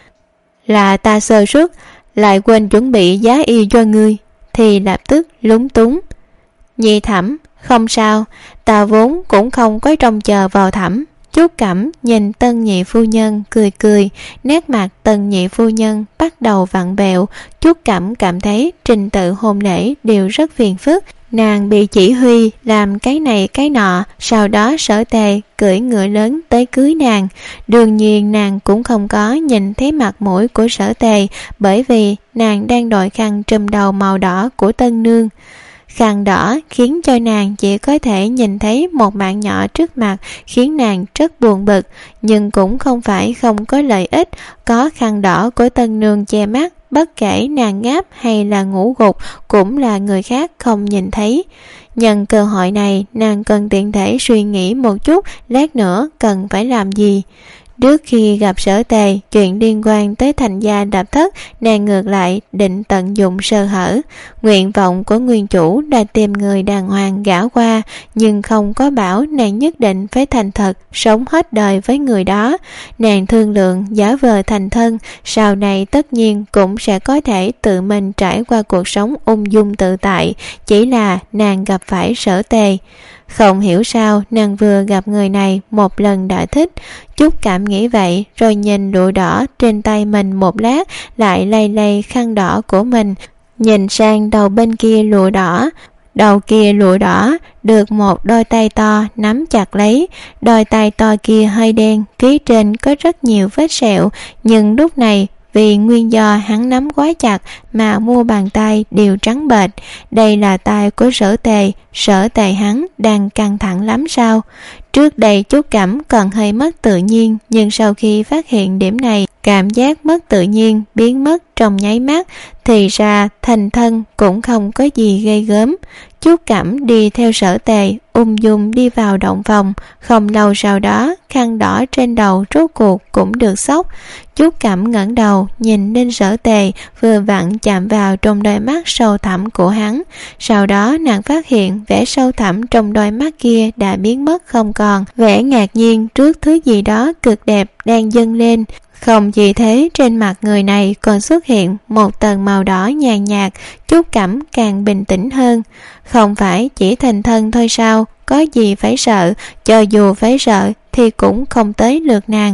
là ta sơ suất, lại quên chuẩn bị giá y cho ngươi, thì lập tức lúng túng. Nhị thẩm, không sao, ta vốn cũng không có trông chờ vào thẩm. Trúc Cẩm nhìn Tân nhị phu nhân cười cười, nét mặt Tân nhị phu nhân bắt đầu vặn vẹo. Trúc Cẩm cảm thấy trình tự hôn lễ đều rất phiền phức. Nàng bị chỉ huy làm cái này cái nọ, sau đó Sở Tề cưỡi ngựa lớn tới cưới nàng. Đương nhiên nàng cũng không có nhìn thấy mặt mũi của Sở Tề, bởi vì nàng đang đội khăn trùm đầu màu đỏ của tân nương. Khăn đỏ khiến cho nàng chỉ có thể nhìn thấy một mạng nhỏ trước mặt, khiến nàng rất buồn bực. Nhưng cũng không phải không có lợi ích, có khăn đỏ của tân nương che mắt, bất kể nàng ngáp hay là ngủ gục cũng là người khác không nhìn thấy. Nhân cơ hội này, nàng cần tiện thể suy nghĩ một chút lát nữa cần phải làm gì. Trước khi gặp Sở Tề, chuyện liên quan tới Thành gia đạp thất, nàng ngược lại định tận dụng sơ hở. Nguyện vọng của nguyên chủ là tìm người đàng hoàng gả qua, nhưng không có bảo nàng nhất định phải thành thật sống hết đời với người đó. Nàng thương lượng giả vờ thành thân, sau này tất nhiên cũng sẽ có thể tự mình trải qua cuộc sống ung dung tự tại. Chỉ là nàng gặp phải Sở Tề. Không hiểu sao nàng vừa gặp người này một lần đã thích. Trúc Cẩm nghĩ vậy, rồi nhìn lụa đỏ trên tay mình một lát, lại lay lay khăn đỏ của mình, nhìn sang đầu bên kia lụa đỏ. Đầu kia lụa đỏ được một đôi tay to nắm chặt lấy. Đôi tay to kia hơi đen, phía trên có rất nhiều vết sẹo, nhưng lúc này vì nguyên do hắn nắm quá chặt mà mu bàn tay đều trắng bệch. Đây là tay của Sở Tề. Sở Tề hắn đang căng thẳng lắm sao? Trước đây Trúc Cẩm còn hơi mất tự nhiên, nhưng sau khi phát hiện điểm này, cảm giác mất tự nhiên biến mất trong nháy mắt. Thì ra thành thân cũng không có gì ghê gớm. Trúc Cẩm đi theo Sở Tề ung dung đi vào động phòng. Không lâu sau đó, khăn đỏ trên đầu rốt cuộc cũng được xốc. Trúc Cẩm ngẩng đầu nhìn lên Sở Tề, vừa vặn chạm vào trong đôi mắt sâu thẳm của hắn. Sau đó nàng phát hiện vẻ sâu thẳm trong đôi mắt kia đã biến mất không còn. Vẻ ngạc nhiên trước thứ gì đó cực đẹp đang dâng lên. Không chỉ thế, trên mặt người này còn xuất hiện một tầng màu đỏ nhàn nhạt. Trúc Cẩm càng bình tĩnh hơn. Không phải chỉ thành thân thôi sao? Có gì phải sợ? Cho dù phải sợ thì cũng không tới lượt nàng.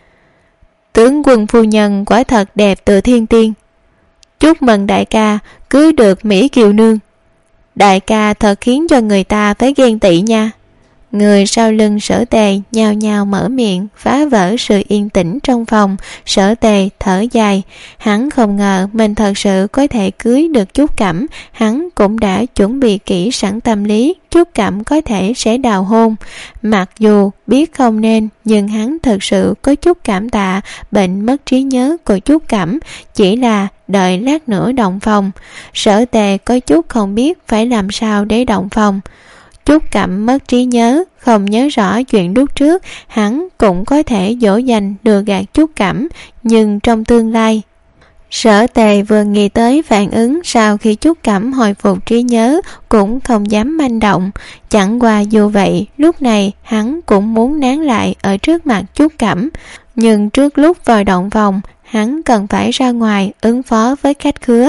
Tướng quân phu nhân quả thật đẹp từ thiên tiên. Chúc mừng đại ca cưới được Mỹ Kiều nương. Đại ca thật khiến cho người ta phải ghen tị nha. Người sau lưng Sở Tề nhao nhao mở miệng, phá vỡ sự yên tĩnh trong phòng. Sở Tề thở dài, hắn không ngờ mình thật sự có thể cưới được Trúc Cẩm. Hắn cũng đã chuẩn bị kỹ sẵn tâm lý Trúc Cẩm có thể sẽ đào hôn. Mặc dù biết không nên, nhưng hắn thật sự có chút cảm tạ bệnh mất trí nhớ của Trúc Cẩm. Chỉ là đợi lát nữa động phòng. Sở Tề có chút không biết phải làm sao để động phòng. Trúc Cẩm mất trí nhớ, không nhớ rõ chuyện lúc trước, hắn cũng có thể dỗ dành lừa gạt Trúc Cẩm, nhưng trong tương lai. Sở Tề vừa nghĩ tới phản ứng sau khi Trúc Cẩm hồi phục trí nhớ, cũng không dám manh động. Chẳng qua dù vậy, lúc này hắn cũng muốn nán lại ở trước mặt Trúc Cẩm. Nhưng trước lúc vào động phòng, hắn cần phải ra ngoài ứng phó với khách khứa.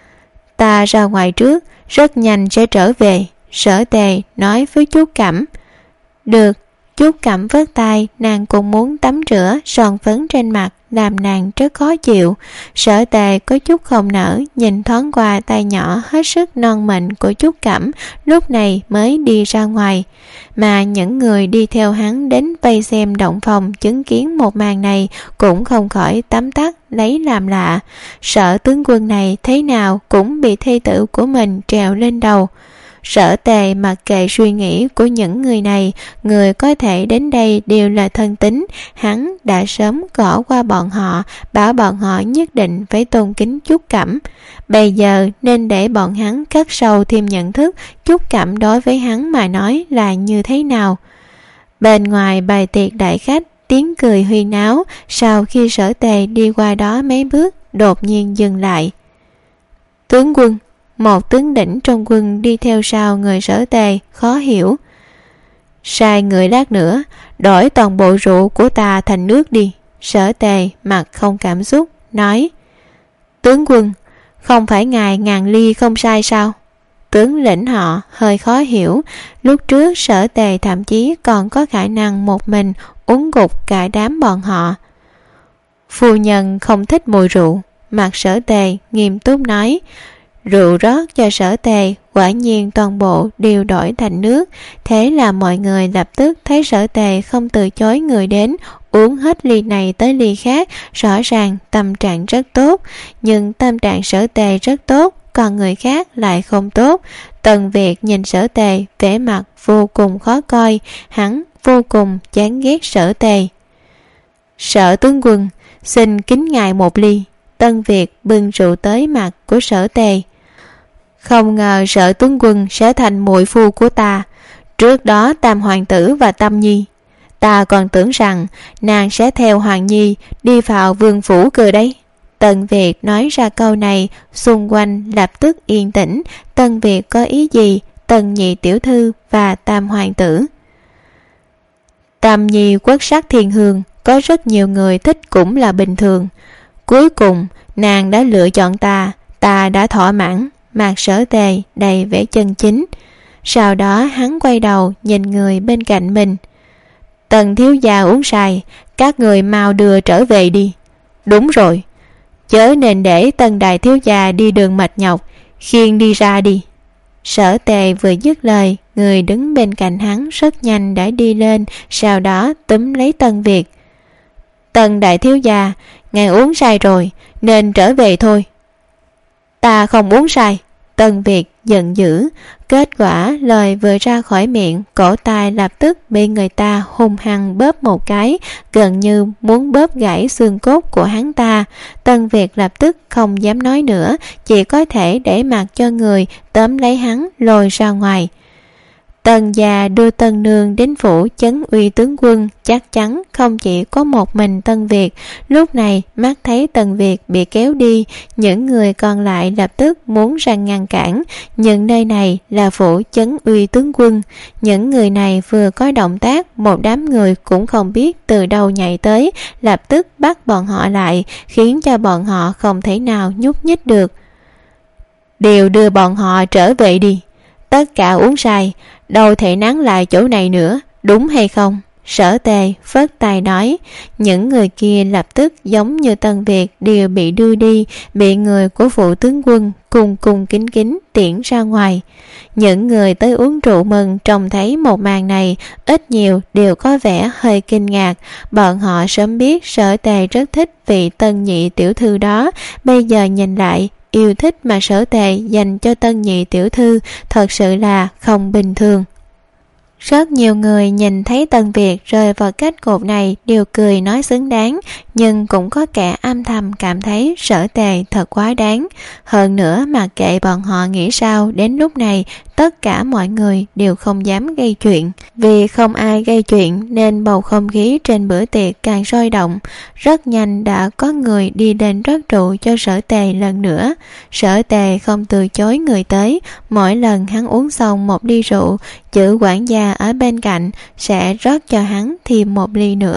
Ta ra ngoài trước, rất nhanh sẽ trở về. Sở Tề nói với Trúc Cẩm. Được, Trúc Cẩm vớt tay, nàng cũng muốn tắm rửa, son phấn trên mặt làm nàng rất khó chịu. Sở Tề có chút không nỡ, nhìn thoáng qua tay nhỏ hết sức non mịn của Trúc Cẩm, lúc này mới đi ra ngoài. Mà những người đi theo hắn đến vây xem động phòng chứng kiến một màn này cũng không khỏi tấm tắc lấy làm lạ. Sở tướng quân này thế nào cũng bị thê tử của mình trèo lên đầu. Sở Tề mặc kệ suy nghĩ của những người này, người có thể đến đây đều là thân tín, hắn đã sớm gõ qua bọn họ, bảo bọn họ nhất định phải tôn kính Trúc Cẩm. Bây giờ nên để bọn hắn khắc sâu thêm nhận thức Trúc Cẩm đối với hắn mà nói là như thế nào. Bên ngoài bài tiệc đại khách, tiếng cười huyên náo, sau khi Sở Tề đi qua đó mấy bước, đột nhiên dừng lại. Tướng quân, một tướng đỉnh trong quân đi theo sau người Sở Tề, khó hiểu. Sai người lát nữa, đổi toàn bộ rượu của ta thành nước đi. Sở Tề mặt không cảm xúc, nói. Tướng quân, không phải ngài ngàn ly không sai sao? Tướng lĩnh họ hơi khó hiểu, lúc trước Sở Tề thậm chí còn có khả năng một mình uống gục cả đám bọn họ. Phu nhân không thích mùi rượu, mặt Sở Tề nghiêm túc nói. Rượu rót cho Sở Tề, quả nhiên toàn bộ đều đổi thành nước. Thế là mọi người lập tức thấy Sở Tề không từ chối người đến, uống hết ly này tới ly khác, rõ ràng tâm trạng rất tốt. Nhưng tâm trạng Sở Tề rất tốt, còn người khác lại không tốt. Tần Việt nhìn Sở Tề vẻ mặt vô cùng khó coi, hắn vô cùng chán ghét Sở Tề. Sở tướng quân, xin kính ngài một ly. Tân Việt bưng rượu tới mặt của Sở Tề. Không ngờ Sở tướng quân sẽ thành muội phu của ta. Trước đó Tam hoàng tử và Tâm Nhi, ta còn tưởng rằng nàng sẽ theo Hoàng Nhi đi vào vương phủ cơ đấy. Tân Việt nói ra câu này, xung quanh lập tức yên tĩnh. Tân Việt có ý gì? Tần nhị tiểu thư và Tam hoàng tử. Tâm Nhi quốc sắc thiên hương, có rất nhiều người thích cũng là bình thường. Cuối cùng nàng đã lựa chọn ta đã thỏa mãn. Mặt Sở Tề đầy vẻ chân chính. Sau đó hắn quay đầu nhìn người bên cạnh mình. Tần thiếu gia uống say, các người mau đưa trở về đi. Đúng rồi, chớ nên để Tần đại thiếu gia đi đường mệt nhọc, khiêng đi ra đi. Sở Tề vừa dứt lời, người đứng bên cạnh hắn rất nhanh đã đi lên, sau đó túm lấy Tân Việt. Tần đại thiếu gia, ngài uống say rồi, nên trở về thôi. Ta không uống say. Tân Việt giận dữ. Kết quả lời vừa ra khỏi miệng, cổ tay lập tức bị người ta hung hăng bóp một cái, gần như muốn bóp gãy xương cốt của hắn ta. Tân Việt lập tức không dám nói nữa, chỉ có thể để mặc cho người tóm lấy hắn lôi ra ngoài. Tần gia đưa Tân nương đến phủ chấn uy tướng quân, chắc chắn không chỉ có một mình Tân Việt. Lúc này mắt thấy Tần Việt bị kéo đi, những người còn lại lập tức muốn ra ngăn cản, nhưng nơi này là phủ chấn uy tướng quân. Những người này vừa có động tác, một đám người cũng không biết từ đâu nhảy tới, lập tức bắt bọn họ lại, khiến cho bọn họ không thể nào nhúc nhích được. Đều đưa bọn họ trở về đi. Tất cả uống say, đâu thể nán lại chỗ này nữa, đúng hay không? Sở Tề phất tay nói. Những người kia lập tức giống như Tân Việt đều bị đưa đi, bị người của phụ tướng quân cùng kính kính tiễn ra ngoài. Những người tới uống rượu mừng trông thấy một màn này, ít nhiều đều có vẻ hơi kinh ngạc. Bọn họ sớm biết Sở Tề rất thích vị Tân nhị tiểu thư đó, bây giờ nhìn lại, yêu thích mà Sở Tề dành cho Tân nhị tiểu thư thật sự là không bình thường. Rất nhiều người nhìn thấy Tân Việt rơi vào kết cục này đều cười nói xứng đáng, nhưng cũng có kẻ âm thầm cảm thấy Sở Tề thật quá đáng. Hơn nữa mà kệ bọn họ nghĩ sao, đến lúc này tất cả mọi người đều không dám gây chuyện. Vì không ai gây chuyện nên bầu không khí trên bữa tiệc càng sôi động. Rất nhanh đã có người đi đến rót rượu cho Sở Tề lần nữa. Sở Tề không từ chối người tới, mỗi lần hắn uống xong một ly rượu, chữ quản gia ở bên cạnh sẽ rót cho hắn thêm một ly nữa.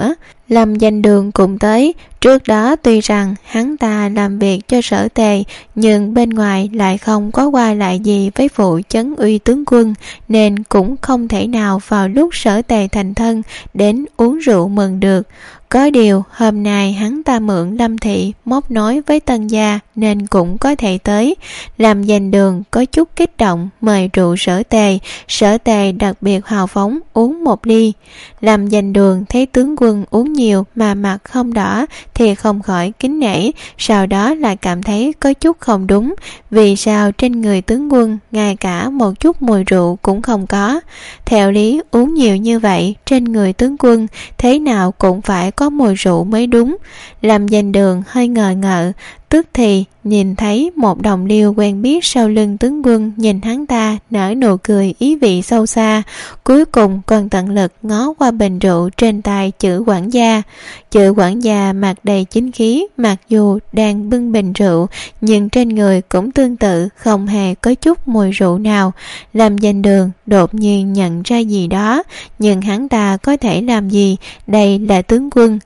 Lâm Danh Đường cũng tới. Trước đó tuy rằng hắn ta làm việc cho Sở Tề, nhưng bên ngoài lại không có qua lại gì với vụ trấn uy tướng quân, nên cũng không thể nào vào lúc Sở Tề thành thân đến uống rượu mừng được. Có điều hôm nay hắn ta mượn Lâm thị móc nối với Tân gia nên cũng có thể tới. Lâm Danh Đường có chút kích động mời rượu Sở Tề. Sở Tề đặc biệt hào phóng uống một ly. Lâm Danh Đường thấy tướng quân uống nhiều mà mặt không đỏ thì không khỏi kính nể, sau đó lại cảm thấy có chút không đúng. Vì sao trên người tướng quân ngay cả một chút mùi rượu cũng không có? Theo lý uống nhiều như vậy, trên người tướng quân thế nào cũng phải có mùi rượu mới đúng. Lâm Danh Đường hơi ngờ ngợ, tức thì nhìn thấy một đồng liêu quen biết sau lưng tướng quân nhìn hắn ta nở nụ cười ý vị sâu xa, cuối cùng còn tận lực ngó qua bình rượu trên tay chữ quản gia. Chữ quản gia mặt đầy chính khí, mặc dù đang bưng bình rượu nhưng trên người cũng tương tự, không hề có chút mùi rượu nào. Lâm Danh Đường đột nhiên nhận ra gì đó, nhưng hắn ta có thể làm gì, đây là tướng quân.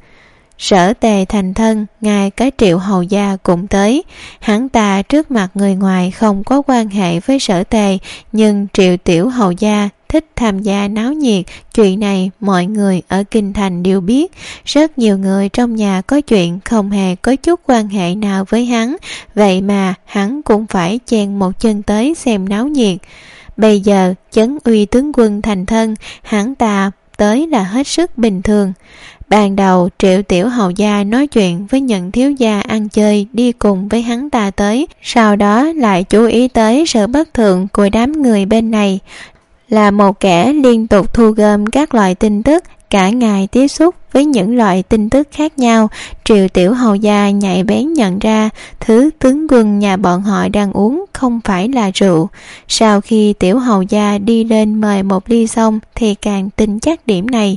Sở Tề thành thân, ngay cả Triệu hầu gia cũng tới. Hắn ta trước mặt người ngoài không có quan hệ với Sở Tề, nhưng Triệu tiểu hầu gia thích tham gia náo nhiệt, chuyện này mọi người ở kinh thành đều biết. Rất nhiều người trong nhà có chuyện không hề có chút quan hệ nào với hắn, vậy mà hắn cũng phải chen một chân tới xem náo nhiệt. Bây giờ trấn uy tướng quân thành thân, hắn ta tới là hết sức bình thường. Ban đầu Triệu tiểu hầu gia nói chuyện với những thiếu gia ăn chơi đi cùng với hắn ta tới, sau đó lại chú ý tới sự bất thường của đám người bên này. Là một kẻ liên tục thu gom các loại tin tức, cả ngày tiếp xúc với những loại tin tức khác nhau, Triệu tiểu hầu gia nhạy bén nhận ra thứ tướng quân nhà bọn họ đang uống không phải là rượu. Sau khi tiểu hầu gia đi lên mời một ly xong thì càng tin chắc điểm này.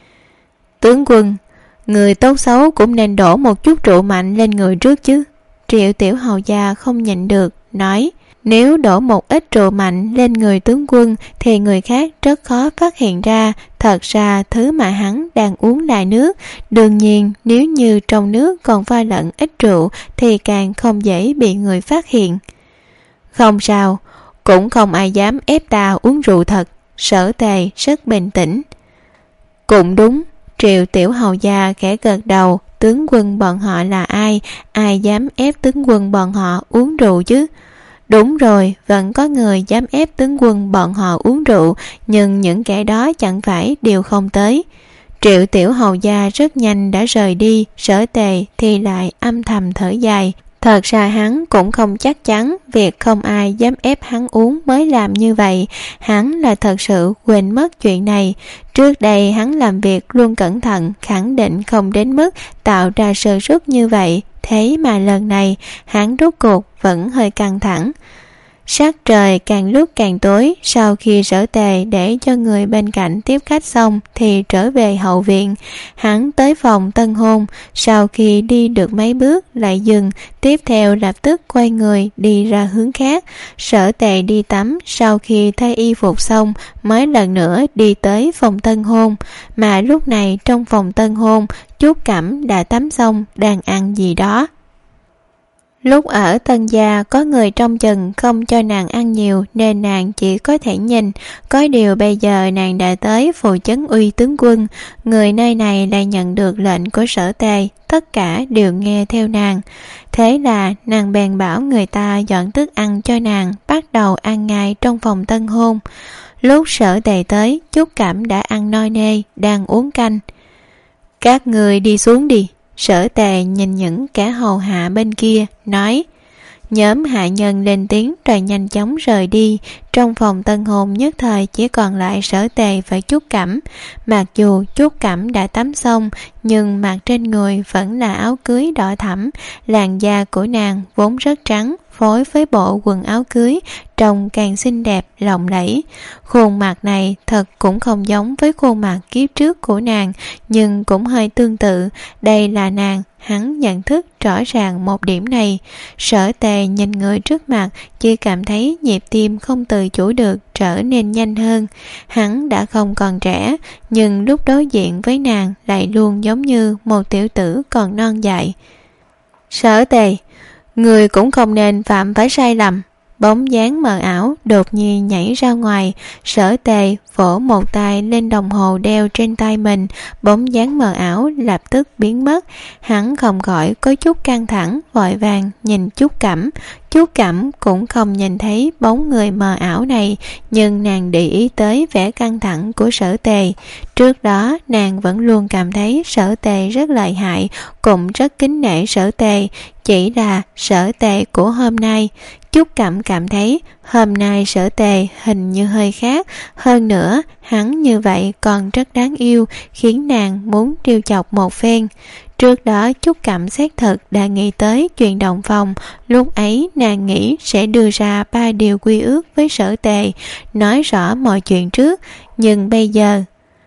Tướng quân, người tốt xấu cũng nên đổ một chút rượu mạnh lên người trước chứ. Triệu tiểu hầu gia không nhịn được, nói, nếu đổ một ít rượu mạnh lên người tướng quân thì người khác rất khó phát hiện ra. Thật ra thứ mà hắn đang uống là nước. Đương nhiên nếu như trong nước còn pha lẫn ít rượu thì càng không dễ bị người phát hiện. Không sao, cũng không ai dám ép ta uống rượu thật. Sở Tề rất bình tĩnh. Cũng đúng. Triệu tiểu hầu gia khẽ gật đầu, tướng quân bọn họ là ai, ai dám ép tướng quân bọn họ uống rượu chứ? Đúng rồi, vẫn có người dám ép tướng quân bọn họ uống rượu, nhưng những kẻ đó chẳng phải đều không tới. Triệu tiểu hầu gia rất nhanh đã rời đi, Sở Tề thì lại âm thầm thở dài. Thật ra hắn cũng không chắc chắn việc không ai dám ép hắn uống mới làm như vậy. Hắn là thật sự quên mất chuyện này. Trước đây hắn làm việc luôn cẩn thận, khẳng định không đến mức tạo ra sơ suất như vậy. Thế mà lần này hắn rốt cuộc vẫn hơi căng thẳng. Sắc trời càng lúc càng tối. Sau khi Sở Tề để cho người bên cạnh tiếp khách xong thì trở về hậu viện. Hắn tới phòng tân hôn, sau khi đi được mấy bước lại dừng, tiếp theo lập tức quay người đi ra hướng khác. Sở Tề đi tắm, sau khi thay y phục xong mới lần nữa đi tới phòng tân hôn. Mà lúc này trong phòng tân hôn, Trúc Cẩm đã tắm xong đang ăn gì đó. Lúc ở Tân gia có người trông chừng không cho nàng ăn nhiều nên nàng chỉ có thể nhìn. Có điều bây giờ nàng đã tới phụ trấn uy tướng quân, người nơi này lại nhận được lệnh của Sở Tề, tất cả đều nghe theo nàng. Thế là nàng bèn bảo người ta dọn thức ăn cho nàng, bắt đầu ăn ngay trong phòng tân hôn. Lúc Sở Tề tới, Trúc Cẩm đã ăn no nê, đang uống canh. Các người đi xuống đi. Sở Tề nhìn những kẻ hầu hạ bên kia, nói. Nhóm hạ nhân lên tiếng rồi nhanh chóng rời đi. Trong phòng tân hôn nhất thời chỉ còn lại Sở Tề và Trúc Cẩm. Mặc dù Trúc Cẩm đã tắm xong, nhưng mặc trên người vẫn là áo cưới đỏ thẫm. Làn da của nàng vốn rất trắng, phối với bộ quần áo cưới trông càng xinh đẹp lộng lẫy. Khuôn mặt này thật cũng không giống với khuôn mặt kiếp trước của nàng, nhưng cũng hơi tương tự. Đây là nàng hắn nhận thức rõ ràng một điểm này. Sở Tề nhìn người trước mặt, chỉ cảm thấy nhịp tim không tự chủ được trở nên nhanh hơn. Hắn đã không còn trẻ, nhưng lúc đối diện với nàng lại luôn giống như một tiểu tử còn non dại. Sở Tề, người cũng không nên phạm phải sai lầm. Bóng dáng mờ ảo đột nhiên nhảy ra ngoài. Sở Tề vỗ một tay lên đồng hồ đeo trên tay mình, bóng dáng mờ ảo lập tức biến mất. Hắn không khỏi có chút căng thẳng, vội vàng nhìn Trúc Cẩm. Trúc Cẩm cũng không nhìn thấy bóng người mờ ảo này, nhưng nàng để ý tới vẻ căng thẳng của Sở Tề. Trước đó nàng vẫn luôn cảm thấy Sở Tề rất lợi hại, cũng rất kính nể Sở Tề, chỉ là Sở Tề của hôm nay. Trúc Cẩm cảm thấy hôm nay Sở Tề hình như hơi khác, hơn nữa hắn như vậy còn rất đáng yêu, khiến nàng muốn trêu chọc một phen. Trước đó Trúc Cẩm xác thực đã nghĩ tới chuyện động phòng, lúc ấy nàng nghĩ sẽ đưa ra 3 điều quy ước với Sở Tề, nói rõ mọi chuyện trước, nhưng bây giờ...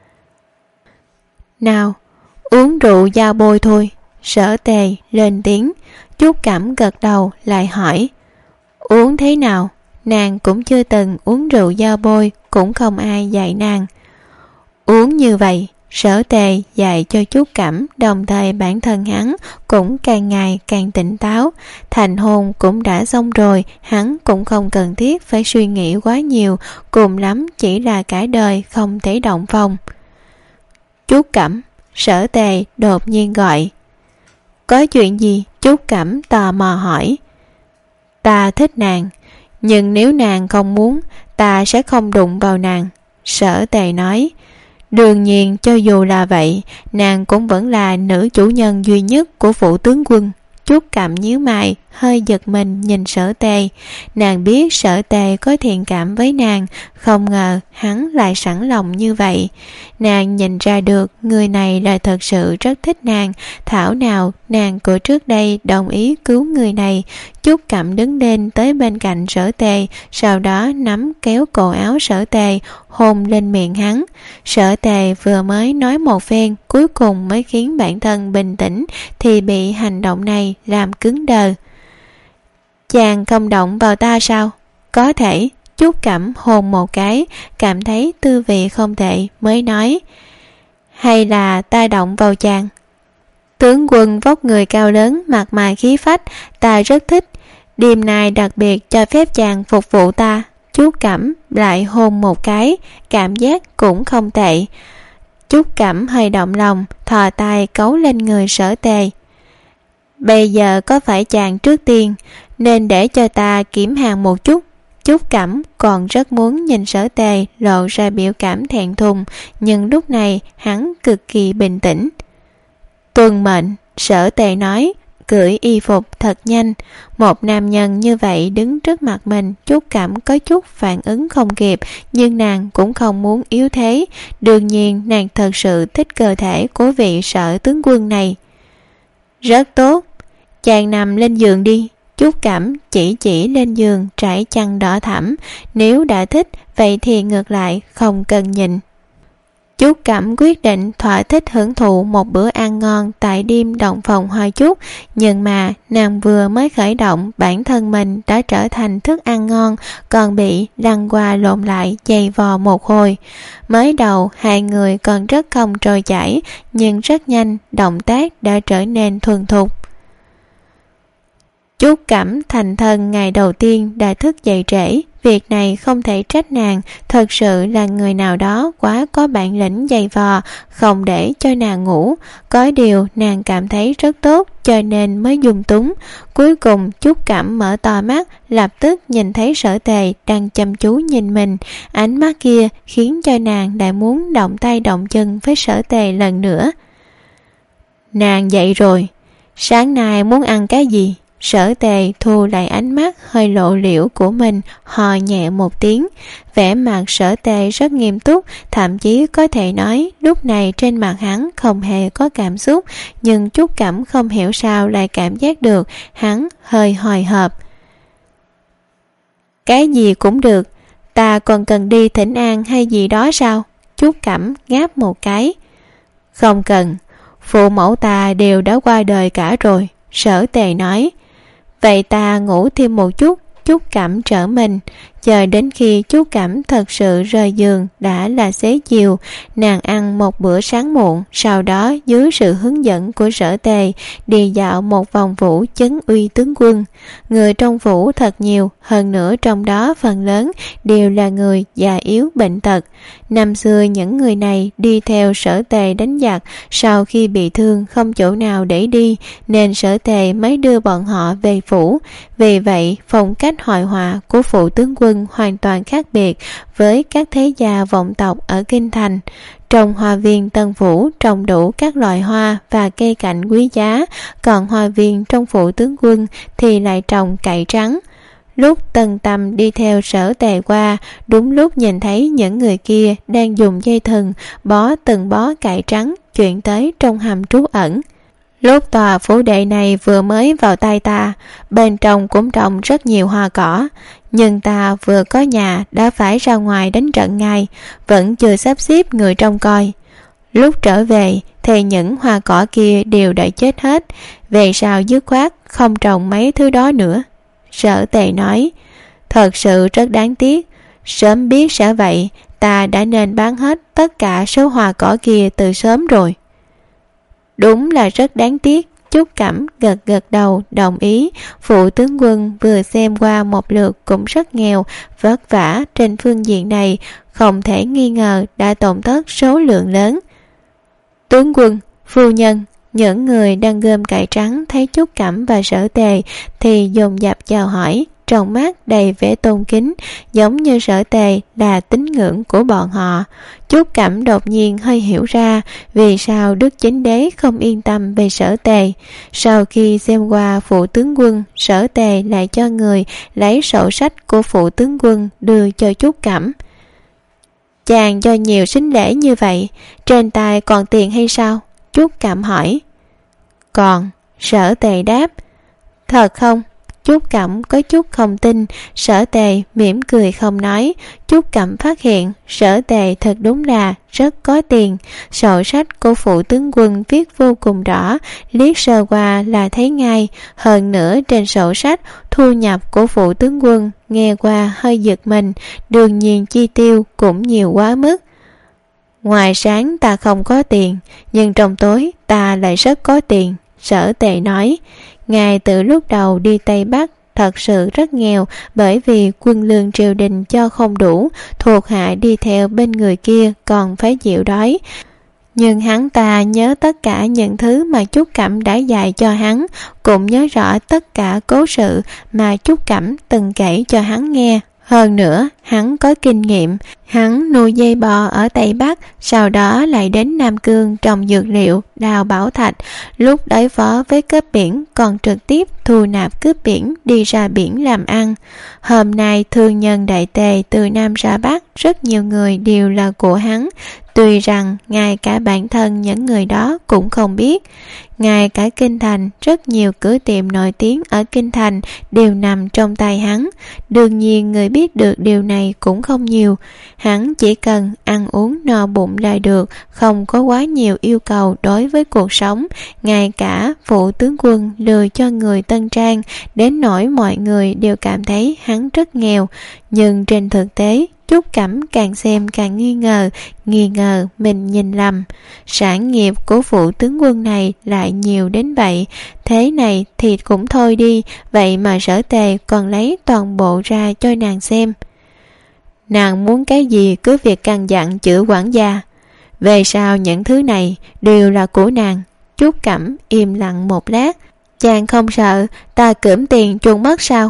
Nào, uống rượu giao bôi thôi. Sở Tề lên tiếng. Trúc Cẩm gật đầu lại hỏi, uống thế nào? Nàng cũng chưa từng uống rượu giao bôi, cũng không ai dạy nàng. Uống như vậy. Sở Tề dạy cho Trúc Cẩm, đồng thời bản thân hắn cũng càng ngày càng tỉnh táo. Thành hôn cũng đã xong rồi, hắn cũng không cần thiết phải suy nghĩ quá nhiều, cùng lắm chỉ là cả đời không thể động phòng. Trúc Cẩm, Sở Tề đột nhiên gọi. Có chuyện gì? Trúc Cẩm tò mò hỏi. Ta thích nàng, nhưng nếu nàng không muốn, ta sẽ không đụng vào nàng. Sở Tề nói. Đương nhiên cho dù là vậy, nàng cũng vẫn là nữ chủ nhân duy nhất của phủ tướng quân. Trúc Cẩm nhíu mày, hơi giật mình nhìn Sở Tề. Nàng biết Sở Tề có thiện cảm với nàng, không ngờ hắn lại sẵn lòng như vậy. Nàng nhìn ra được người này là thật sự rất thích nàng, thảo nào nàng của trước đây đồng ý cứu người này. Trúc Cẩm đứng lên tới bên cạnh Sở Tề, sau đó nắm kéo cổ áo Sở Tề, hôn lên miệng hắn. Sở Tề vừa mới nói một phen, cuối cùng mới khiến bản thân bình tĩnh, thì bị hành động này làm cứng đờ. Chàng không động vào ta sao? Có thể. Trúc Cẩm hôn một cái, cảm thấy tư vị không tệ, mới nói, hay là ta động vào chàng? Tướng quân vóc người cao lớn, mặt mày khí phách, ta rất thích. Đêm nay đặc biệt cho phép chàng phục vụ ta. Trúc Cẩm lại hôn một cái, cảm giác cũng không tệ. Trúc Cẩm hơi động lòng, thò tay cấu lên người Sở Tề. Bây giờ có phải chàng trước tiên, nên để cho ta kiểm hàng một chút. Trúc Cẩm còn rất muốn nhìn Sở Tề lộ ra biểu cảm thẹn thùng, nhưng lúc này hắn cực kỳ bình tĩnh. Tuân mệnh, Sở Tề nói, cởi y phục thật nhanh. Một nam nhân như vậy đứng trước mặt mình, Trúc Cẩm có chút phản ứng không kịp, nhưng nàng cũng không muốn yếu thế. Đương nhiên nàng thật sự thích cơ thể của vị Sở tướng quân này. Rất tốt, chàng nằm lên giường đi. Trúc Cẩm chỉ lên giường trải chăn đỏ thẫm. Nếu đã thích, vậy thì ngược lại không cần nhìn. Trúc Cẩm quyết định thỏa thích hưởng thụ một bữa ăn ngon tại đêm động phòng Hoa Trúc, nhưng mà nàng vừa mới khởi động, bản thân mình đã trở thành thức ăn ngon, còn bị lăn qua lộn lại dày vò một hồi. Mới đầu hai người còn rất không trôi chảy, nhưng rất nhanh động tác đã trở nên thuần thục. Trúc Cẩm thành thân ngày đầu tiên đã thức dậy trễ, việc này không thể trách nàng, thật sự là người nào đó quá có bản lĩnh dày vò, không để cho nàng ngủ. Có điều nàng cảm thấy rất tốt, cho nên mới dùng túng. Cuối cùng Trúc Cẩm mở to mắt, lập tức nhìn thấy Sở Tề đang chăm chú nhìn mình. Ánh mắt kia khiến cho nàng lại muốn động tay động chân với Sở Tề lần nữa. Nàng dậy rồi, sáng nay muốn ăn cái gì? Sở Tề thu lại ánh mắt hơi lộ liễu của mình, hò nhẹ một tiếng. Vẻ mặt Sở Tề rất nghiêm túc, thậm chí có thể nói lúc này trên mặt hắn không hề có cảm xúc, nhưng Trúc Cẩm không hiểu sao lại cảm giác được hắn hơi hồi hộp. Cái gì cũng được, ta còn cần đi thỉnh an hay gì đó sao? Trúc Cẩm ngáp một cái. Không cần, Phụ mẫu ta đều đã qua đời cả rồi, Sở Tề nói. Vậy ta ngủ thêm một chút. Trúc Cẩm trở mình. Chờ đến khi Trúc Cẩm thật sự rời giường đã là xế chiều. Nàng ăn một bữa sáng muộn, sau đó dưới sự hướng dẫn của Sở Tề đi dạo một vòng phủ trấn uy tướng quân. Người trong phủ thật nhiều, hơn nữa trong đó phần lớn đều là người già yếu bệnh tật. Năm xưa những người này đi theo Sở Tề đánh giặc, sau khi bị thương không chỗ nào để đi nên Sở Tề mới đưa bọn họ về phủ. Vì vậy phong cách hội họa của phụ tướng quân hoàn toàn khác biệt với các thế gia vọng tộc ở kinh thành. Trong hoa viên Tân Phủ trồng đủ các loại hoa và cây cảnh quý giá, còn hoa viên trong phủ tướng quân thì lại trồng cải trắng. Lúc Tần Tâm đi theo Sở Tề qua, đúng lúc nhìn thấy những người kia đang dùng dây thừng bó từng bó cải trắng chuyển tới trong hầm trú ẩn. Lúc tòa phủ đệ này vừa mới vào tay ta, bên trong cũng trồng rất nhiều hoa cỏ, nhưng ta vừa có nhà đã phải ra ngoài đánh trận ngay, vẫn chưa sắp xếp người trông coi. Lúc trở về thì những hoa cỏ kia đều đã chết hết, về sau dứt khoát không trồng mấy thứ đó nữa. Sở Tề nói, thật sự rất đáng tiếc, sớm biết sẽ vậy ta đã nên bán hết tất cả số hoa cỏ kia từ sớm rồi. Đúng là rất đáng tiếc. Trúc Cẩm gật đầu đồng ý. Phụ tướng quân vừa xem qua một lượt cũng rất nghèo, vất vả trên phương diện này, không thể nghi ngờ đã tổn thất số lượng lớn. Tướng quân, phu nhân, những người đang gom cải trắng thấy Trúc Cẩm và Sở Tề thì dồn dập chào hỏi, trong mắt đầy vẻ tôn kính, giống như Sở Tề là tín ngưỡng của bọn họ. Trúc Cẩm đột nhiên hơi hiểu ra vì sao Đức Chính Đế không yên tâm về Sở Tề. Sau khi xem qua phụ tướng quân, Sở Tề lại cho người lấy sổ sách của phụ tướng quân đưa cho Trúc Cẩm. Chàng cho nhiều sính lễ như vậy, trên tay còn tiền hay sao? Trúc Cẩm hỏi. Còn, Sở Tề đáp. Thật không? Trúc Cẩm có chút không tin. Sở Tề mỉm cười không nói. Trúc Cẩm phát hiện Sở Tề thật đúng là rất có tiền. Sổ sách của phụ tướng quân viết vô cùng rõ, liếc sơ qua là thấy ngay. Hơn nữa trên sổ sách thu nhập của phụ tướng quân nghe qua hơi giật mình, đương nhiên chi tiêu cũng nhiều quá mức. Ngoài sáng ta không có tiền, nhưng trong tối ta lại rất có tiền, Sở Tề nói. Ngài từ lúc đầu đi Tây Bắc thật sự rất nghèo, bởi vì quân lương triều đình cho không đủ, thuộc hạ đi theo bên người kia còn phải chịu đói. Nhưng hắn ta nhớ tất cả những thứ mà Trúc Cẩm đã dạy cho hắn, cũng nhớ rõ tất cả cố sự mà Trúc Cẩm từng kể cho hắn nghe. Hơn nữa, hắn có kinh nghiệm, hắn nuôi dây bò ở Tây Bắc, sau đó lại đến Nam Cương trồng dược liệu, đào bảo thạch. Lúc đối phó với cướp biển còn trực tiếp thu nạp cướp biển đi ra biển làm ăn. Hôm nay thương nhân đại tề từ Nam ra Bắc, rất nhiều người đều là của hắn. Tuy rằng ngay cả bản thân những người đó cũng không biết. Ngay cả Kinh Thành, rất nhiều cửa tiệm nổi tiếng ở Kinh Thành đều nằm trong tay hắn. Đương nhiên người biết được điều này cũng không nhiều. Hắn chỉ cần ăn uống no bụng là được, không có quá nhiều yêu cầu đối với cuộc sống. Ngay cả phụ tướng quân lừa cho người Tân Trang, đến nỗi mọi người đều cảm thấy hắn rất nghèo. Nhưng trên thực tế, Trúc Cẩm càng xem càng nghi ngờ mình nhìn lầm. Sản nghiệp của phụ tướng quân này lại nhiều đến vậy, thế này thì cũng thôi đi, vậy mà Sở Tề còn lấy toàn bộ ra cho nàng xem. Nàng muốn cái gì cứ việc căn dặn chữ quản gia. Về sau những thứ này đều là của nàng. Trúc Cẩm im lặng một lát. Chàng không sợ ta cưỡng tiền chuồn mất sao?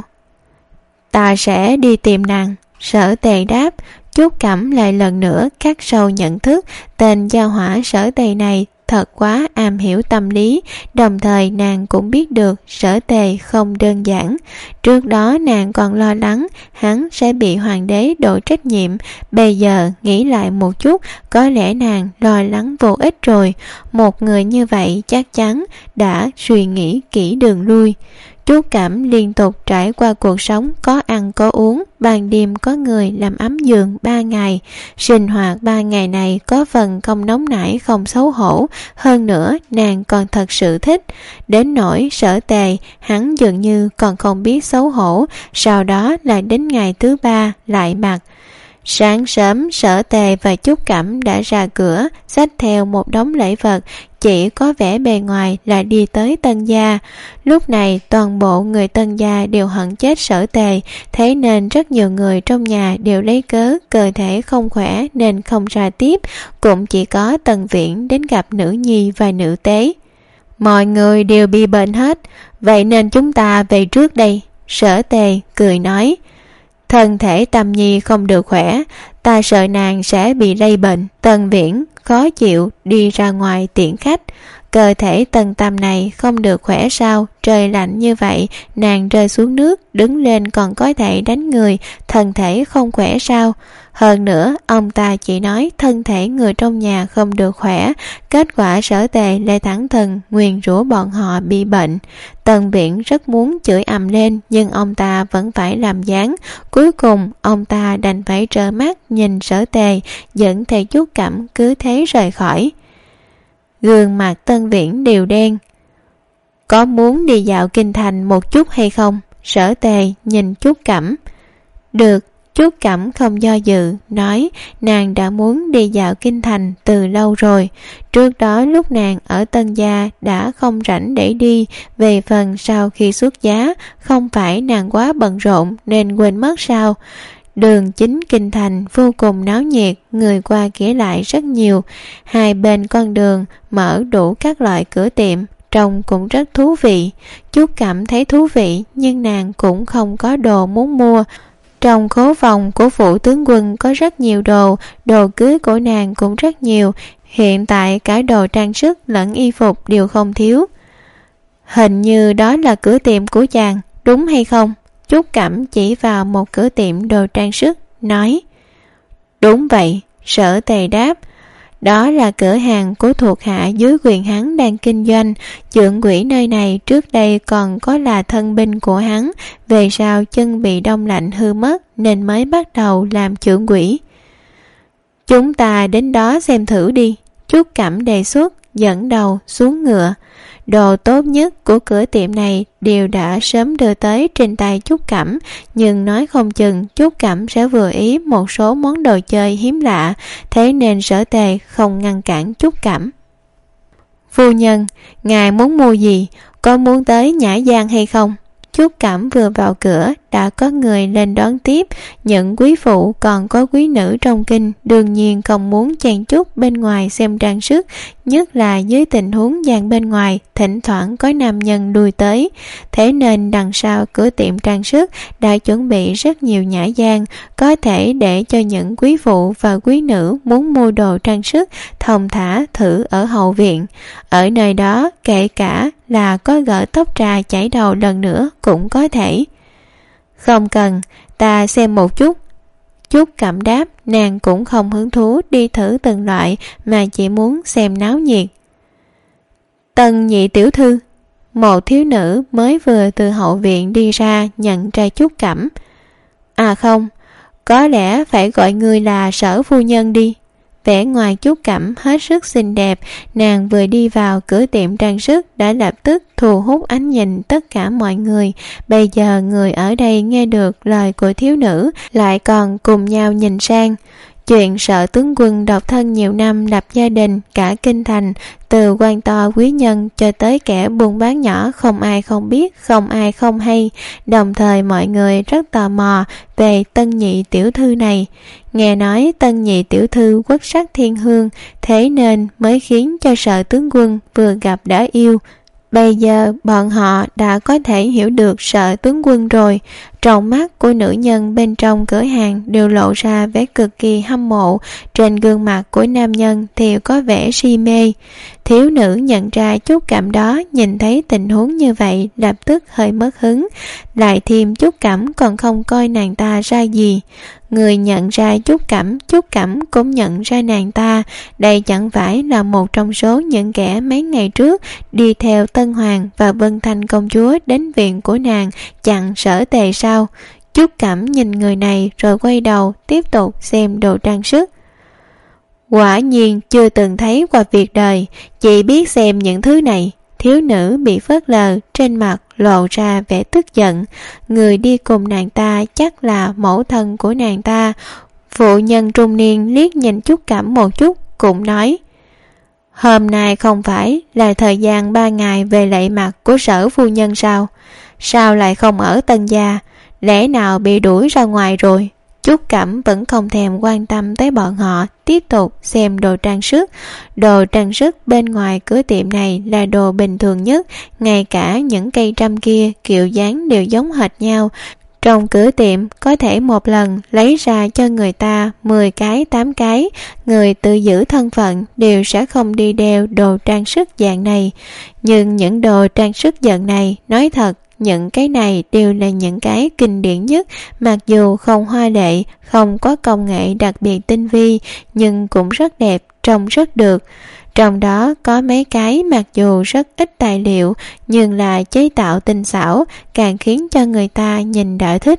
Ta sẽ đi tìm nàng, Sở Tề đáp. Trúc Cẩm lại lần nữa khắc sâu nhận thức tên gia hỏa Sở Tề này thật quá am hiểu tâm lý, đồng thời nàng cũng biết được Sở Tề không đơn giản. Trước đó nàng còn lo lắng hắn sẽ bị hoàng đế đổ trách nhiệm, bây giờ nghĩ lại một chút, có lẽ nàng lo lắng vô ích rồi. Một người như vậy chắc chắn đã suy nghĩ kỹ đường lui. Chú Cẩm liên tục trải qua cuộc sống có ăn có uống, ban đêm có người làm ấm giường 3 ngày. Sinh hoạt 3 ngày này có phần không nóng nảy không xấu hổ, hơn nữa nàng còn thật sự thích. Đến nỗi Sở Tề, hắn dường như còn không biết xấu hổ, sau đó lại đến ngày thứ 3 lại mặc. Sáng sớm Sở Tề và Chúc Cẩm đã ra cửa, xách theo một đống lễ vật, chỉ có vẻ bề ngoài là đi tới Tân gia. Lúc này toàn bộ người Tân gia đều hận chết Sở Tề, thế nên rất nhiều người trong nhà đều lấy cớ cơ thể không khỏe nên không ra tiếp, cũng chỉ có Tần Viễn đến gặp nữ nhi và nữ tế. Mọi người đều bị bệnh hết, vậy nên chúng ta về trước đây. Sở Tề cười nói, thân thể Tâm Nhi không được khỏe, ta sợ nàng sẽ bị lây bệnh. Tần Viễn khó chịu đi ra ngoài tiễn khách. Cơ thể Tần Tâm này không được khỏe sao? Trời lạnh như vậy, nàng rơi xuống nước, đứng lên còn có thể đánh người, thân thể không khỏe sao? Hơn nữa, ông ta chỉ nói thân thể người trong nhà không được khỏe, kết quả Sở Tề lại thẳng thừng nguyền rủa bọn họ bị bệnh. Tần Viễn rất muốn chửi ầm lên, nhưng ông ta vẫn phải làm dáng. Cuối cùng, ông ta đành phải trơ mắt nhìn Sở Tề dẫn theo Chúc Cẩm cứ thế rời khỏi. Gương mặt Tân Viễn đều đen. Có muốn đi dạo kinh thành một chút hay không? Sở Tề nhìn Chúc Cẩm. Được. Chúc Cẩm không do dự, nói nàng đã muốn đi dạo kinh thành từ lâu rồi. Trước đó lúc nàng ở Tân gia đã không rảnh để đi, về phần sau khi xuất giá, không phải nàng quá bận rộn nên quên mất sao. Đường chính kinh thành vô cùng náo nhiệt, người qua kể lại rất nhiều. Hai bên con đường mở đủ các loại cửa tiệm, trông cũng rất thú vị. Chúc Cẩm thấy thú vị nhưng nàng cũng không có đồ muốn mua. Trong khố phòng của phủ tướng quân có rất nhiều đồ, đồ cưới của nàng cũng rất nhiều, hiện tại cả đồ trang sức lẫn y phục đều không thiếu. Hình như đó là cửa tiệm của chàng, đúng hay không? Chúc Cẩm chỉ vào một cửa tiệm đồ trang sức, nói. Đúng vậy, Sở Tề đáp. Đó là cửa hàng của thuộc hạ dưới quyền hắn đang kinh doanh. Trưởng quỹ nơi này trước đây còn có là thân binh của hắn, về sau chân bị đông lạnh hư mất nên mới bắt đầu làm trưởng quỹ. Chúng ta đến đó xem thử đi, Chúc Cẩm đề xuất, dẫn đầu xuống ngựa. Đồ tốt nhất của cửa tiệm này đều đã sớm đưa tới trên tay Chúc Cẩm, nhưng nói không chừng Chúc Cẩm sẽ vừa ý một số món đồ chơi hiếm lạ, thế nên Sở Tề không ngăn cản Chúc Cẩm. Phu nhân, ngài muốn mua gì? Có muốn tới Nhã Giang hay không? Chúc Cẩm vừa vào cửa đã có người lên đón tiếp. Những quý phụ còn có quý nữ trong kinh đương nhiên không muốn chen chúc bên ngoài xem trang sức, nhất là dưới tình huống dàn bên ngoài thỉnh thoảng có nam nhân đuôi tới. Thế nên đằng sau cửa tiệm trang sức đã chuẩn bị rất nhiều nhã gian, có thể để cho những quý phụ và quý nữ muốn mua đồ trang sức thong thả thử ở hậu viện. Ở nơi đó kể cả là có gỡ tóc trà chảy đầu lần nữa cũng có thể. Không cần, ta xem một chút. Chúc Cẩm đáp, nàng cũng không hứng thú đi thử từng loại mà chỉ muốn xem náo nhiệt. Tân nhị tiểu thư, một thiếu nữ mới vừa từ hậu viện đi ra nhận ra Chúc Cẩm. À không, có lẽ phải gọi người là Sở phu nhân đi. Vẻ ngoài Chúc Cẩm hết sức xinh đẹp, nàng vừa đi vào cửa tiệm trang sức đã lập tức thu hút ánh nhìn tất cả mọi người. Bây giờ người ở đây nghe được lời của thiếu nữ lại còn cùng nhau nhìn sang. Chuyện Sở tướng quân độc thân nhiều năm lập gia đình cả kinh thành, từ quan to quý nhân cho tới kẻ buôn bán nhỏ không ai không biết, không ai không hay. Đồng thời mọi người rất tò mò về tân nhị tiểu thư này. Nghe nói tân nhị tiểu thư quốc sắc thiên hương, thế nên mới khiến cho Sở tướng quân vừa gặp đã yêu. Bây giờ bọn họ đã có thể hiểu được Sở tướng quân rồi. Trong mắt của nữ nhân bên trong cửa hàng đều lộ ra vẻ cực kỳ hâm mộ, trên gương mặt của nam nhân thì có vẻ si mê. Thiếu nữ nhận ra chút cảm đó, nhìn thấy tình huống như vậy lập tức hơi mất hứng, lại thêm chút cảm còn không coi nàng ta ra gì. Người nhận ra chút cảm cũng nhận ra nàng ta. Đây chẳng phải là một trong số những kẻ mấy ngày trước đi theo Tân Hoàng và Vân Thanh công chúa đến viện của nàng chặn Sở Tề sao? Chút cảm nhìn người này rồi quay đầu tiếp tục xem đồ trang sức. Quả nhiên chưa từng thấy qua việc đời, chỉ biết xem những thứ này. Thiếu nữ bị phớt lờ, trên mặt lộ ra vẻ tức giận. Người đi cùng nàng ta chắc là mẫu thân của nàng ta. Phụ nhân trung niên liếc nhìn chút cảm một chút, cũng nói: hôm nay không phải là thời gian 3 ngày về lạy mặt của Sở phu nhân sao? Sao lại không ở Tân gia? Lẽ nào bị đuổi ra ngoài rồi? Chút cảm vẫn không thèm quan tâm tới bọn họ, tiếp tục xem đồ trang sức. Đồ trang sức bên ngoài cửa tiệm này là đồ bình thường nhất, ngay cả những cây trăm kia kiểu dáng đều giống hệt nhau. Trong cửa tiệm có thể một lần lấy ra cho người ta 10 cái 8 cái, người tự giữ thân phận đều sẽ không đi đeo đồ trang sức dạng này. Nhưng những đồ trang sức dạng này, nói thật, những cái này đều là những cái kinh điển nhất, mặc dù không hoa lệ, không có công nghệ đặc biệt tinh vi, nhưng cũng rất đẹp, trông rất được. Trong đó có mấy cái mặc dù rất ít tài liệu, nhưng là chế tạo tinh xảo, càng khiến cho người ta nhìn đã thích.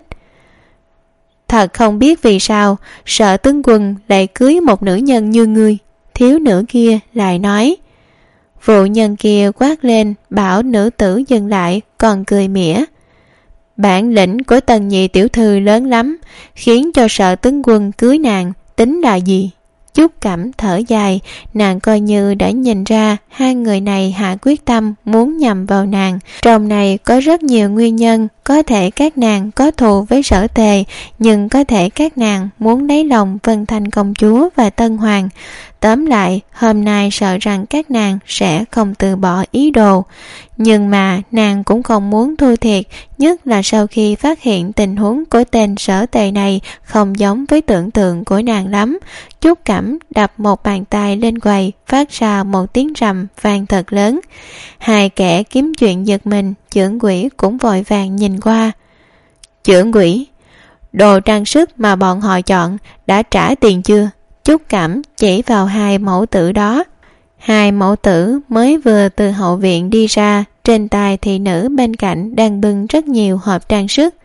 Thật không biết vì sao Sở tướng quân lại cưới một nữ nhân như ngươi. Thiếu nữ kia lại nói. Phụ nhân kia quát lên bảo nữ tử dừng lại, còn cười mỉa: bản lĩnh của Tần nhị tiểu thư lớn lắm, khiến cho Sở tướng quân cưới nàng tính là gì? Chút cảm thở dài, nàng coi như đã nhìn ra hai người này hạ quyết tâm muốn nhằm vào nàng. Trong này có rất nhiều nguyên nhân, có thể các nàng có thù với Sở Tề, nhưng có thể các nàng muốn lấy lòng Vân Thanh công chúa và Tân Hoàng. Tóm lại, hôm nay sợ rằng các nàng sẽ không từ bỏ ý đồ. Nhưng mà nàng cũng không muốn thua thiệt, nhất là sau khi phát hiện tình huống của tên Sở Tề này không giống với tưởng tượng của nàng lắm. Chút cảm đập một bàn tay lên quầy, phát ra một tiếng rầm vang thật lớn. Hai kẻ kiếm chuyện giật mình, chưởng quỷ cũng vội vàng nhìn qua. Chưởng quỷ, đồ trang sức mà bọn họ chọn đã trả tiền chưa? Chút cảm chỉ vào hai mẫu tử đó. Hai mẫu tử mới vừa từ hậu viện đi ra, trên tay thị nữ bên cạnh đang bưng rất nhiều hộp trang sức.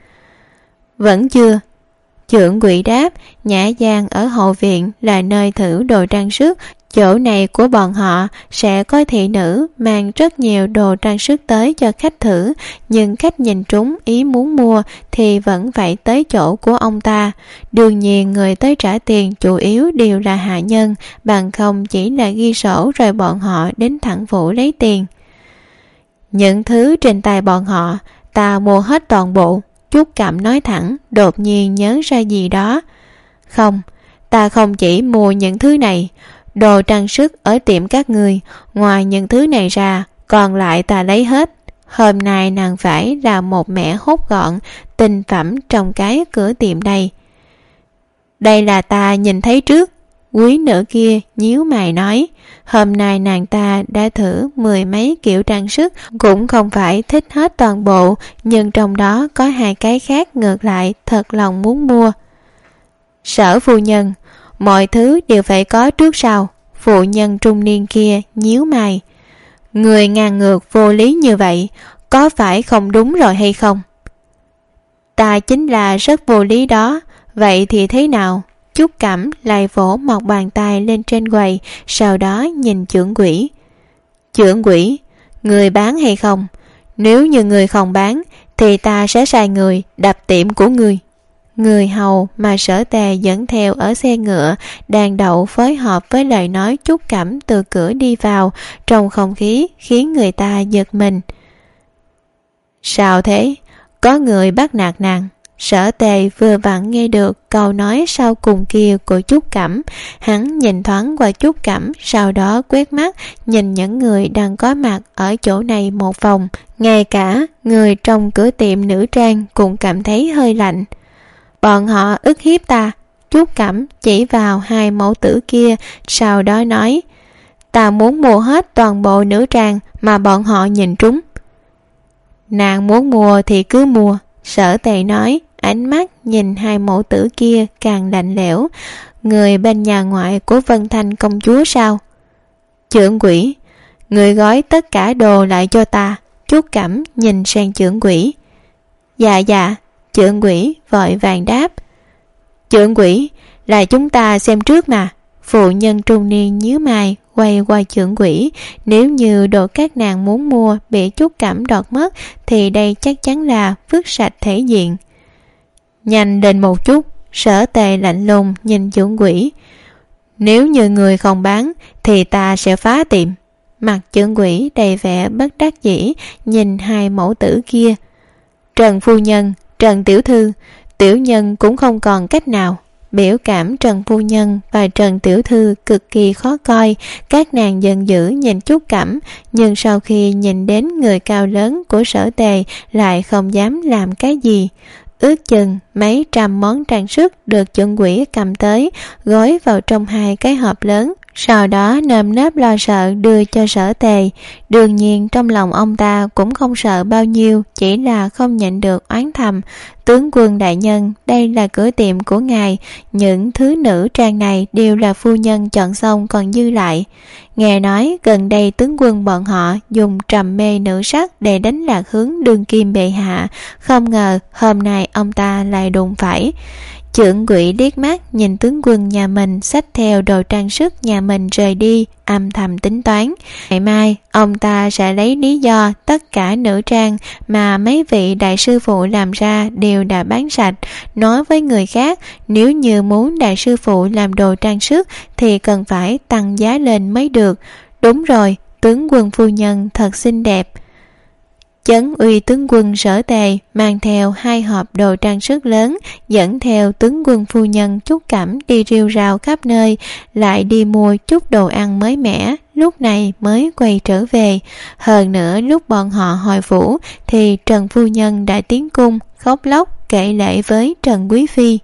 Vẫn chưa. Chưởng quỷ đáp, Nhã gian ở hậu viện là nơi thử đồ trang sức, chỗ này của bọn họ sẽ có thị nữ mang rất nhiều đồ trang sức tới cho khách thử, nhưng khách nhìn trúng ý muốn mua thì vẫn phải tới chỗ của ông ta. Đương nhiên người tới trả tiền chủ yếu đều là hạ nhân, bằng không chỉ là ghi sổ rồi bọn họ đến thẳng phủ lấy tiền. Những thứ trên tay bọn họ ta mua hết toàn bộ. Chút cảm nói thẳng, đột nhiên nhớ ra gì đó. Không, ta không chỉ mua những thứ này. Đồ trang sức ở tiệm các người, ngoài những thứ này ra, còn lại ta lấy hết. Hôm nay nàng phải là một mẹ hốt gọn tinh phẩm trong cái cửa tiệm này. Đây là ta nhìn thấy trước. Quý nữ kia nhíu mày nói. Hôm nay nàng ta đã thử 10 mấy kiểu trang sức, cũng không phải thích hết toàn bộ, nhưng trong đó có 2 cái khác ngược lại thật lòng muốn mua. Sở phu nhân, mọi thứ đều phải có trước sau. Phụ nhân trung niên kia nhíu mày. Người ngang ngược vô lý như vậy, có phải không đúng rồi hay không? Ta chính là rất vô lý đó. Vậy thì thế nào? Chút cảm lại vỗ một bàn tay lên trên quầy, sau đó nhìn chưởng quỷ. Chưởng quỷ, người bán hay không? Nếu như người không bán thì ta sẽ sai người đập tiệm của người. Người hầu mà Sở Tề dẫn theo ở xe ngựa đang đậu phối hợp với lời nói chút cảm từ cửa đi vào, trong không khí khiến người ta giật mình. Sao thế? Có người bắt nạt nàng? Sở Tề vừa vặn nghe được câu nói sau cùng kia của Trúc Cẩm. Hắn nhìn thoáng qua Trúc Cẩm, sau đó quét mắt nhìn những người đang có mặt ở chỗ này một vòng. Ngay cả người trong cửa tiệm nữ trang cũng cảm thấy hơi lạnh. Bọn họ ức hiếp ta. Trúc Cẩm chỉ vào hai mẫu tử kia, sau đó nói: ta muốn mua hết toàn bộ nữ trang mà bọn họ nhìn trúng. Nàng muốn mua thì cứ mua, Sở Tề nói, ánh mắt nhìn hai mẫu tử kia càng lạnh lẽo. Người bên nhà ngoại của Vân Thanh công chúa sao? Trưởng quỹ, người gói tất cả đồ lại cho ta. Trúc Cẩm nhìn sang trưởng quỹ. Dạ, trưởng quỹ vội vàng đáp. Trưởng quỹ, là chúng ta xem trước mà. Phụ nhân trung niên nhíu mày quay qua trưởng quỹ. Nếu như đồ các nàng muốn mua bị Trúc Cẩm đoạt mất thì đây chắc chắn là vứt sạch thể diện. Nhanh lên một chút, Sở Tề lạnh lùng nhìn trưởng quỹ. Nếu như người không bán thì ta sẽ phá tiệm. Mặt trưởng quỹ đầy vẻ bất đắc dĩ nhìn hai mẫu tử kia. Trần phu nhân, Trần tiểu thư, tiểu nhân cũng không còn cách nào. Biểu cảm Trần phu nhân và Trần tiểu thư cực kỳ khó coi. Các nàng giận dữ nhìn Trúc Cẩm, nhưng sau khi nhìn đến người cao lớn của Sở Tề lại không dám làm cái gì. Ước chừng mấy trăm món trang sức được trưởng quỹ cầm tới, gói vào trong hai cái hộp lớn, sau đó nơm nớp lo sợ đưa cho Sở Tề. Đương nhiên trong lòng ông ta cũng không sợ bao nhiêu, chỉ là không nhịn được oán thầm. Tướng quân đại nhân, đây là cửa tiệm của ngài, những thứ nữ trang này đều là phu nhân chọn xong còn dư lại. Nghe nói gần đây tướng quân bọn họ dùng trầm mê nữ sắc để đánh lạc hướng đương kim bệ hạ, không ngờ hôm nay ông ta lại đụng phải. Trưởng quỹ điếc mắt nhìn tướng quân nhà mình xách theo đồ trang sức nhà mình rời đi, âm thầm tính toán. Ngày mai ông ta sẽ lấy lý do tất cả nữ trang mà mấy vị đại sư phụ làm ra đều đã bán sạch, nói với người khác nếu như muốn đại sư phụ làm đồ trang sức thì cần phải tăng giá lên mới được. Đúng rồi, tướng quân phu nhân thật xinh đẹp. Chấn uy tướng quân Sở Tề mang theo hai hộp đồ trang sức lớn, dẫn theo tướng quân phu nhân Trúc Cẩm đi rêu rao khắp nơi, lại đi mua chút đồ ăn mới mẻ, lúc này mới quay trở về. Hơn nữa lúc bọn họ hồi phủ thì Trần phu nhân đã tiến cung khóc lóc kể lể với Trần Quý Phi.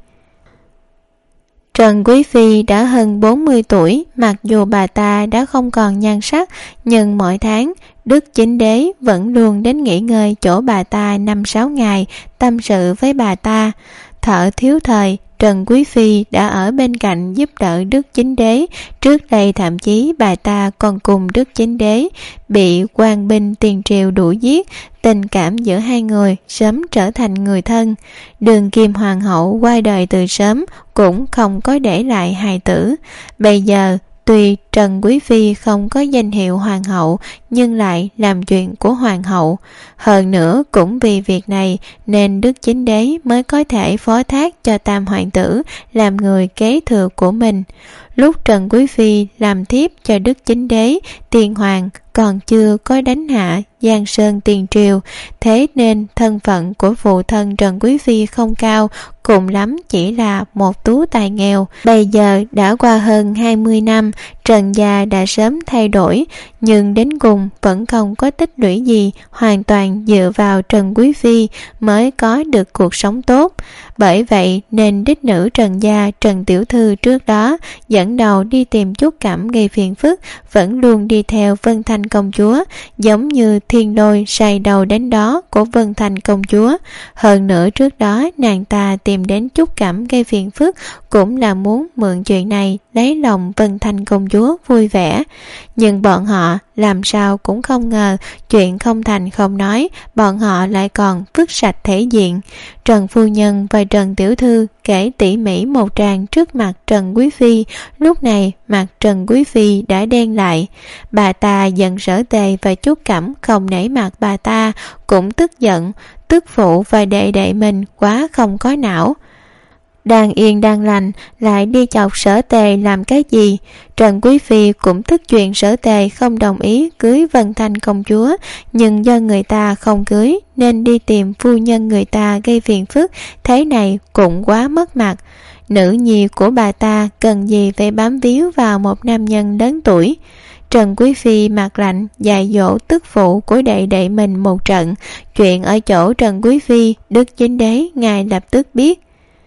Trần Quý Phi đã hơn 40 tuổi, mặc dù bà ta đã không còn nhan sắc, nhưng mỗi tháng Đức Chính Đế vẫn luôn đến nghỉ ngơi chỗ bà ta 5-6 ngày, tâm sự với bà ta. Thợ thiếu thời, Trần Quý Phi đã ở bên cạnh giúp đỡ Đức Chính Đế. Trước đây thậm chí bà ta còn cùng Đức Chính Đế bị quan binh tiền triều đuổi giết. Tình cảm giữa hai người sớm trở thành người thân. Đường kim hoàng hậu qua đời từ sớm cũng không có để lại hài tử. Bây giờ tuy Trần Quý Phi không có danh hiệu hoàng hậu nhưng lại làm chuyện của hoàng hậu. Hơn nữa cũng vì việc này nên Đức Chính Đế mới có thể phó thác cho tam hoàng tử làm người kế thừa của mình. Lúc Trần Quý Phi làm thiếp cho Đức Chính Đế, tiền hoàng còn chưa có đánh hạ Giang Sơn tiền triều, thế nên thân phận của phụ thân Trần Quý Phi không cao, cùng lắm chỉ là một tú tài nghèo. Bây giờ đã qua hơn 20 năm, Trần gia đã sớm thay đổi, nhưng đến cùng vẫn không có tích lũy gì, hoàn toàn dựa vào Trần Quý Phi mới có được cuộc sống tốt. Bởi vậy nên đích nữ Trần gia Trần Tiểu Thư trước đó dẫn đầu đi tìm Trúc Cẩm gây phiền phức, vẫn luôn đi theo Vân Thanh công chúa, giống như thiên lôi say đầu đến đó của Vân Thanh công chúa. Hơn nữa trước đó nàng ta tìm đến Trúc Cẩm gây phiền phức cũng là muốn mượn chuyện này lấy lòng Vân Thanh công chúa vui vẻ. Nhưng bọn họ làm sao cũng không ngờ chuyện không thành không nói, bọn họ lại còn vứt sạch thể diện. Trần phu nhân và Trần Tiểu Thư kể tỉ mỉ một tràng trước mặt Trần Quý Phi. Lúc này mặt Trần Quý Phi đã đen lại. Bà ta giận Sở Tề và Trúc Cẩm không nể mặt bà ta, cũng tức giận tức phụ và đệ đệ mình quá không có não. đang yên đang lành lại đi chọc Sở Tề làm cái gì? Trần Quý Phi cũng tức chuyện Sở Tề không đồng ý cưới Vân Thanh công chúa, nhưng do người ta không cưới nên đi tìm phu nhân người ta gây phiền phức, thế này cũng quá mất mặt. Nữ nhi của bà ta cần gì phải bám víu vào một nam nhân lớn tuổi. Trần Quý Phi mặt lạnh dạy dỗ tức phụ của đệ đệ mình một trận. Chuyện ở chỗ Trần Quý Phi, Đức Chính Đế ngài lập tức biết.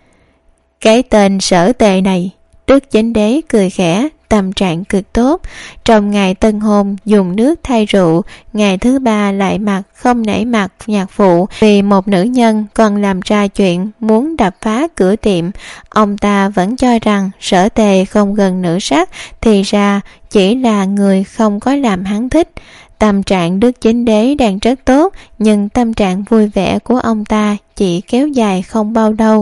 Cái tên Sở Tề này, Đức Chính Đế cười khẽ, tâm trạng cực tốt. Trong ngày tân hôn dùng nước thay rượu, ngày thứ ba lại mặc không nể mặt nhạc phụ vì một nữ nhân còn làm ra chuyện muốn đập phá cửa tiệm. Ông ta vẫn cho rằng Sở Tề không gần nữ sắc, thì ra chỉ là người không có làm hắn thích. Tâm trạng Đức Chính Đế đang rất tốt, nhưng tâm trạng vui vẻ của ông ta chỉ kéo dài không bao lâu.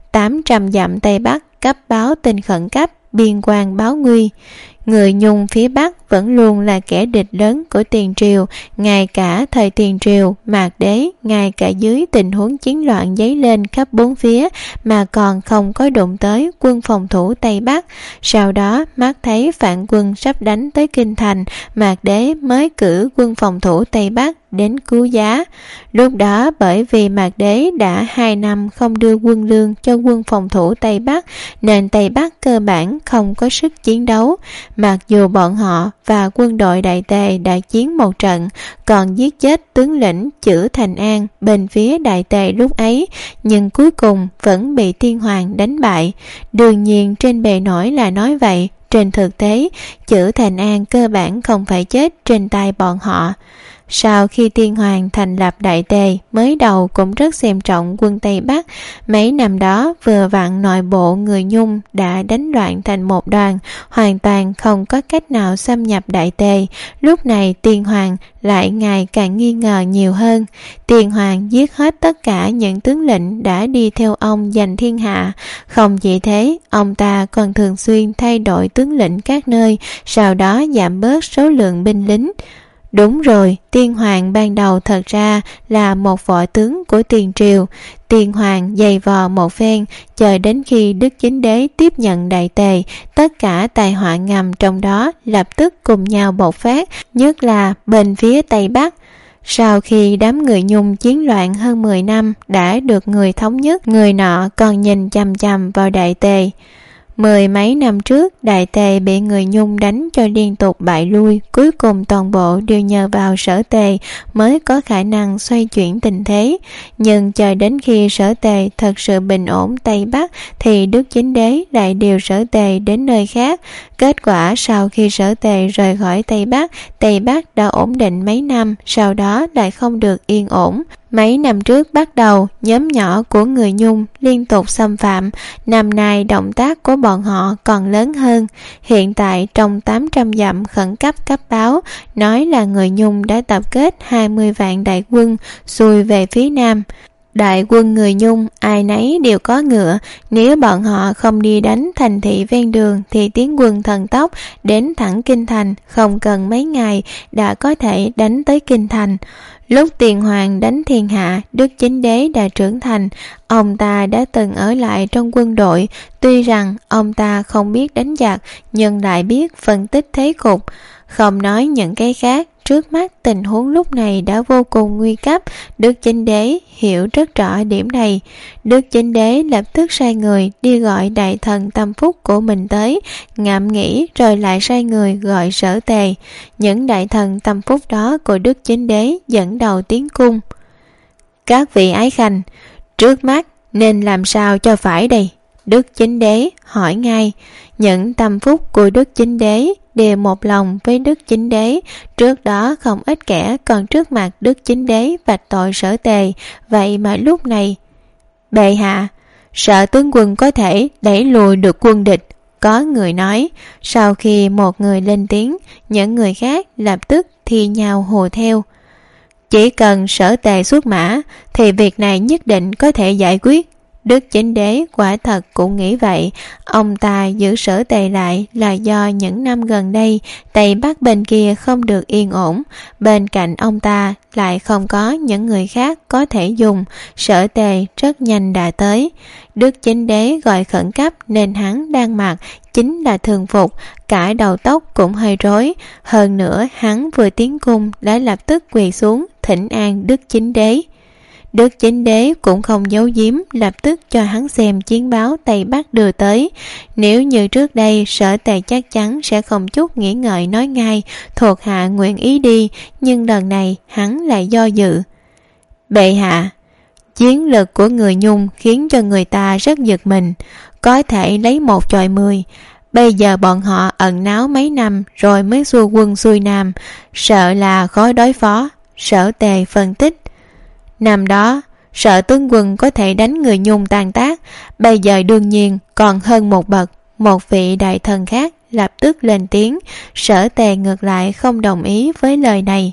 800 dặm Tây Bắc cấp báo tin khẩn cấp, biên quan báo nguy. Người Nhung phía Bắc vẫn luôn là kẻ địch lớn của Tiền Triều. Ngay cả thời Tiền Triều, Mạc Đế, ngay cả dưới tình huống chiến loạn dấy lên khắp bốn phía mà còn không có đụng tới quân phòng thủ Tây Bắc. Sau đó mắt thấy phản quân sắp đánh tới Kinh Thành, Mạc Đế mới cử quân phòng thủ Tây Bắc đến cứu giá. Lúc đó bởi vì Mạc Đế đã 2 năm không đưa quân lương cho quân phòng thủ Tây Bắc, nên Tây Bắc cơ bản không có sức chiến đấu. Mặc dù bọn họ và quân đội Đại Tề đã chiến một trận, còn giết chết tướng lĩnh Chử Thành An bên phía Đại Tề lúc ấy, nhưng cuối cùng vẫn bị Tiên Hoàng đánh bại. Đương nhiên trên bề nổi là nói vậy, trên thực tế Chử Thành An cơ bản không phải chết trên tay bọn họ. Sau khi Tiên Hoàng thành lập Đại Tề, mới đầu cũng rất xem trọng quân Tây Bắc. Mấy năm đó vừa vặn nội bộ người Nhung đã đánh loạn thành một đoàn, hoàn toàn không có cách nào xâm nhập Đại Tề. Lúc này Tiên Hoàng lại ngày càng nghi ngờ nhiều hơn. Tiên Hoàng giết hết tất cả những tướng lĩnh đã đi theo ông giành thiên hạ. Không chỉ thế, ông ta còn thường xuyên thay đổi tướng lĩnh các nơi, sau đó giảm bớt số lượng binh lính. Đúng rồi, Tiên Hoàng ban đầu thật ra là một võ tướng của Tiền Triều. Tiên Hoàng giày vò một phen, chờ đến khi Đức Chính Đế tiếp nhận Đại Tề, tất cả tai họa ngầm trong đó lập tức cùng nhau bộc phát, nhất là bên phía Tây Bắc. Sau khi đám người Nhung chiến loạn hơn 10 năm đã được người thống nhất, người nọ còn nhìn chằm chằm vào Đại Tề. 10 mấy năm trước, Đại Tề bị người Nhung đánh cho liên tục bại lui, cuối cùng toàn bộ đều nhờ vào Sở Tề mới có khả năng xoay chuyển tình thế. Nhưng chờ đến khi Sở Tề thật sự bình ổn Tây Bắc thì Đức Chính Đế lại điều Sở Tề đến nơi khác. Kết quả sau khi Sở Tề rời khỏi Tây Bắc đã ổn định mấy năm, sau đó lại không được yên ổn. Mấy năm trước bắt đầu, nhóm nhỏ của người Nhung liên tục xâm phạm, năm nay động tác của bọn họ còn lớn hơn. Hiện tại trong 800 dặm khẩn cấp báo, nói là người Nhung đã tập kết 20 vạn đại quân xuôi về phía nam. Đại quân người Nhung ai nấy đều có ngựa, nếu bọn họ không đi đánh thành thị ven đường thì tiến quân thần tốc đến thẳng Kinh Thành, không cần mấy ngày đã có thể đánh tới Kinh Thành. Lúc Tiền Hoàng đánh thiên hạ, Đức Chính Đế đã trưởng thành, ông ta đã từng ở lại trong quân đội. Tuy rằng ông ta không biết đánh giặc, nhưng lại biết phân tích thế cục. Không nói những cái khác, trước mắt tình huống lúc này đã vô cùng nguy cấp. Đức Chính Đế hiểu rất rõ điểm này. Đức Chính Đế lập tức sai người đi gọi đại thần tâm phúc của mình tới, ngẫm nghĩ rồi lại sai người gọi Sở Tề. Những đại thần tâm phúc đó của Đức Chính Đế dẫn đầu tiến cung. Các vị ái khanh, trước mắt nên làm sao cho phải đây? Đức Chính Đế hỏi ngay. Những tâm phúc của Đức Chính Đế đều một lòng với Đức Chính Đế. Trước đó không ít kẻ còn trước mặt Đức Chính Đế vạch tội Sở Tề, vậy mà lúc này bệ hạ, Sở tướng quân có thể đẩy lùi được quân địch. Có người nói. Sau khi một người lên tiếng, những người khác lập tức thi nhau hùa theo. Chỉ cần Sở Tề xuất mã thì việc này nhất định có thể giải quyết. Đức Chính Đế quả thật cũng nghĩ vậy. Ông ta giữ Sở Tề lại là do những năm gần đây Tây Bắc bên kia không được yên ổn. Bên cạnh ông ta lại không có những người khác có thể dùng. Sở Tề rất nhanh đã tới. Đức Chính Đế gọi khẩn cấp nên hắn đang mặc chính là thường phục, cả đầu tóc cũng hơi rối. Hơn nữa hắn vừa tiến cung đã lập tức quỳ xuống thỉnh an Đức Chính Đế. Đức Chính Đế cũng không giấu giếm, lập tức cho hắn xem chiến báo Tây Bắc đưa tới. Nếu như trước đây, Sở Tề chắc chắn sẽ không chút nghĩ ngợi nói ngay thuộc hạ nguyện ý đi, nhưng lần này hắn lại do dự. Bệ hạ, chiến lực của người Nhung khiến cho người ta rất giật mình, có thể lấy 1 chọi 10. Bây giờ bọn họ ẩn náu mấy năm rồi mới xua quân xuôi Nam, sợ là khó đối phó. Sở Tề phân tích. Năm đó, Sở tướng quân có thể đánh người Nhung tan tác, bây giờ đương nhiên còn hơn một bậc. Một vị đại thần khác lập tức lên tiếng. Sở Tề ngược lại không đồng ý với lời này.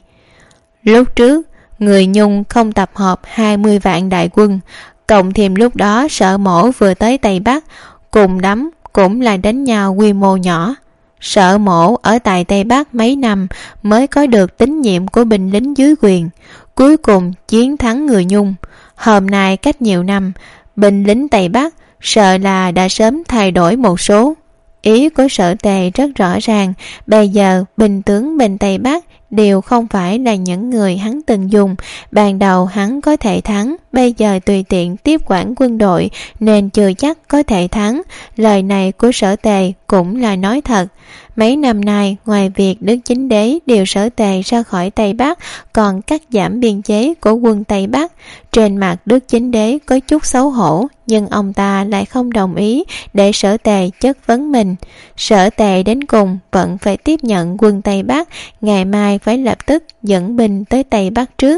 Lúc trước, người Nhung không tập hợp 20 vạn đại quân, cộng thêm lúc đó Sở Mỗ vừa tới Tây Bắc, cùng lắm cũng là đánh nhau quy mô nhỏ. Sở Mỗ ở tại Tây Bắc mấy năm mới có được tín nhiệm của binh lính dưới quyền, cuối cùng chiến thắng người Nhung. Hôm nay cách nhiều năm, binh lính Tây Bắc sợ là đã sớm thay đổi một số. Ý của Sở Tề rất rõ ràng, bây giờ binh tướng bên Tây Bắc đều không phải là những người hắn từng dùng. Ban đầu hắn có thể thắng, bây giờ tùy tiện tiếp quản quân đội nên chưa chắc có thể thắng. Lời này của Sở Tề cũng là nói thật. Mấy năm nay, ngoài việc Đức Chính Đế điều Sở Tề ra khỏi Tây Bắc, còn cắt giảm biên chế của quân Tây Bắc. Trên mặt Đức Chính Đế có chút xấu hổ, nhưng ông ta lại không đồng ý để Sở Tề chất vấn mình. Sở Tề đến cùng vẫn phải tiếp nhận quân Tây Bắc, ngày mai phải lập tức dẫn binh tới Tây Bắc trước.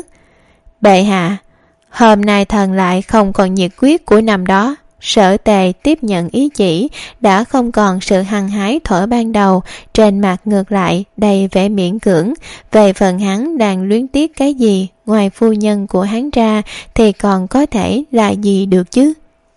Bệ hạ, hôm nay thần lại không còn nhiệt quyết của năm đó. Sở Tề tiếp nhận ý chỉ, đã không còn sự hăng hái thuở ban đầu, trên mặt ngược lại đầy vẻ miễn cưỡng. Về phần hắn đang luyến tiếc cái gì, ngoài phu nhân của hắn ra thì còn có thể là gì được chứ?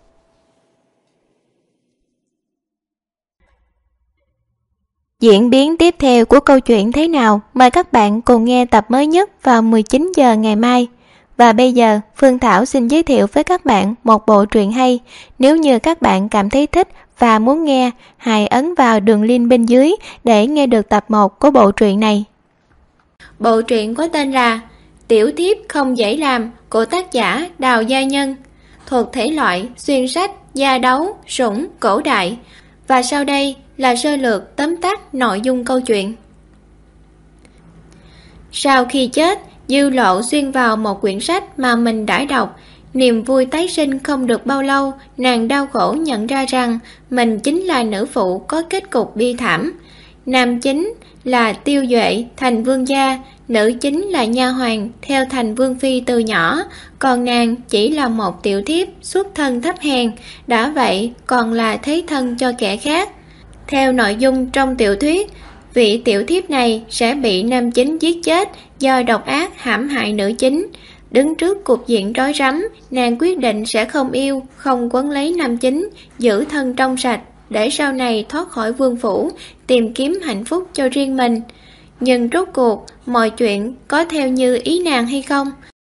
Diễn biến tiếp theo của câu chuyện thế nào? Mời các bạn cùng nghe tập mới nhất vào 19 giờ ngày mai. Và bây giờ, Phương Thảo xin giới thiệu với các bạn một bộ truyện hay. Nếu như các bạn cảm thấy thích và muốn nghe, hãy ấn vào đường link bên dưới để nghe được tập 1 của bộ truyện này. Bộ truyện có tên là Tiểu Thiếp Không Dễ Làm của tác giả Đào Gia Nhân, thuộc thể loại xuyên sách, gia đấu, sủng, cổ đại. Và sau đây là sơ lược tóm tắt nội dung câu chuyện. Sau khi chết, Dư Lộ xuyên vào một quyển sách mà mình đã đọc. Niềm vui tái sinh không được bao lâu, nàng đau khổ nhận ra rằng mình chính là nữ phụ có kết cục bi thảm. Nam chính là Tiêu Duệ, thành vương gia, nữ chính là nha hoàn, theo thành vương phi từ nhỏ, còn nàng chỉ là một tiểu thiếp xuất thân thấp hèn, đã vậy còn là thế thân cho kẻ khác. Theo nội dung trong tiểu thuyết, vị tiểu thiếp này sẽ bị nam chính giết chết do độc ác hãm hại nữ chính. Đứng trước cục diện rối rắm, nàng quyết định sẽ không yêu, không quấn lấy nam chính, giữ thân trong sạch để sau này thoát khỏi vương phủ, tìm kiếm hạnh phúc cho riêng mình. Nhưng rốt cuộc, mọi chuyện có theo như ý nàng hay không?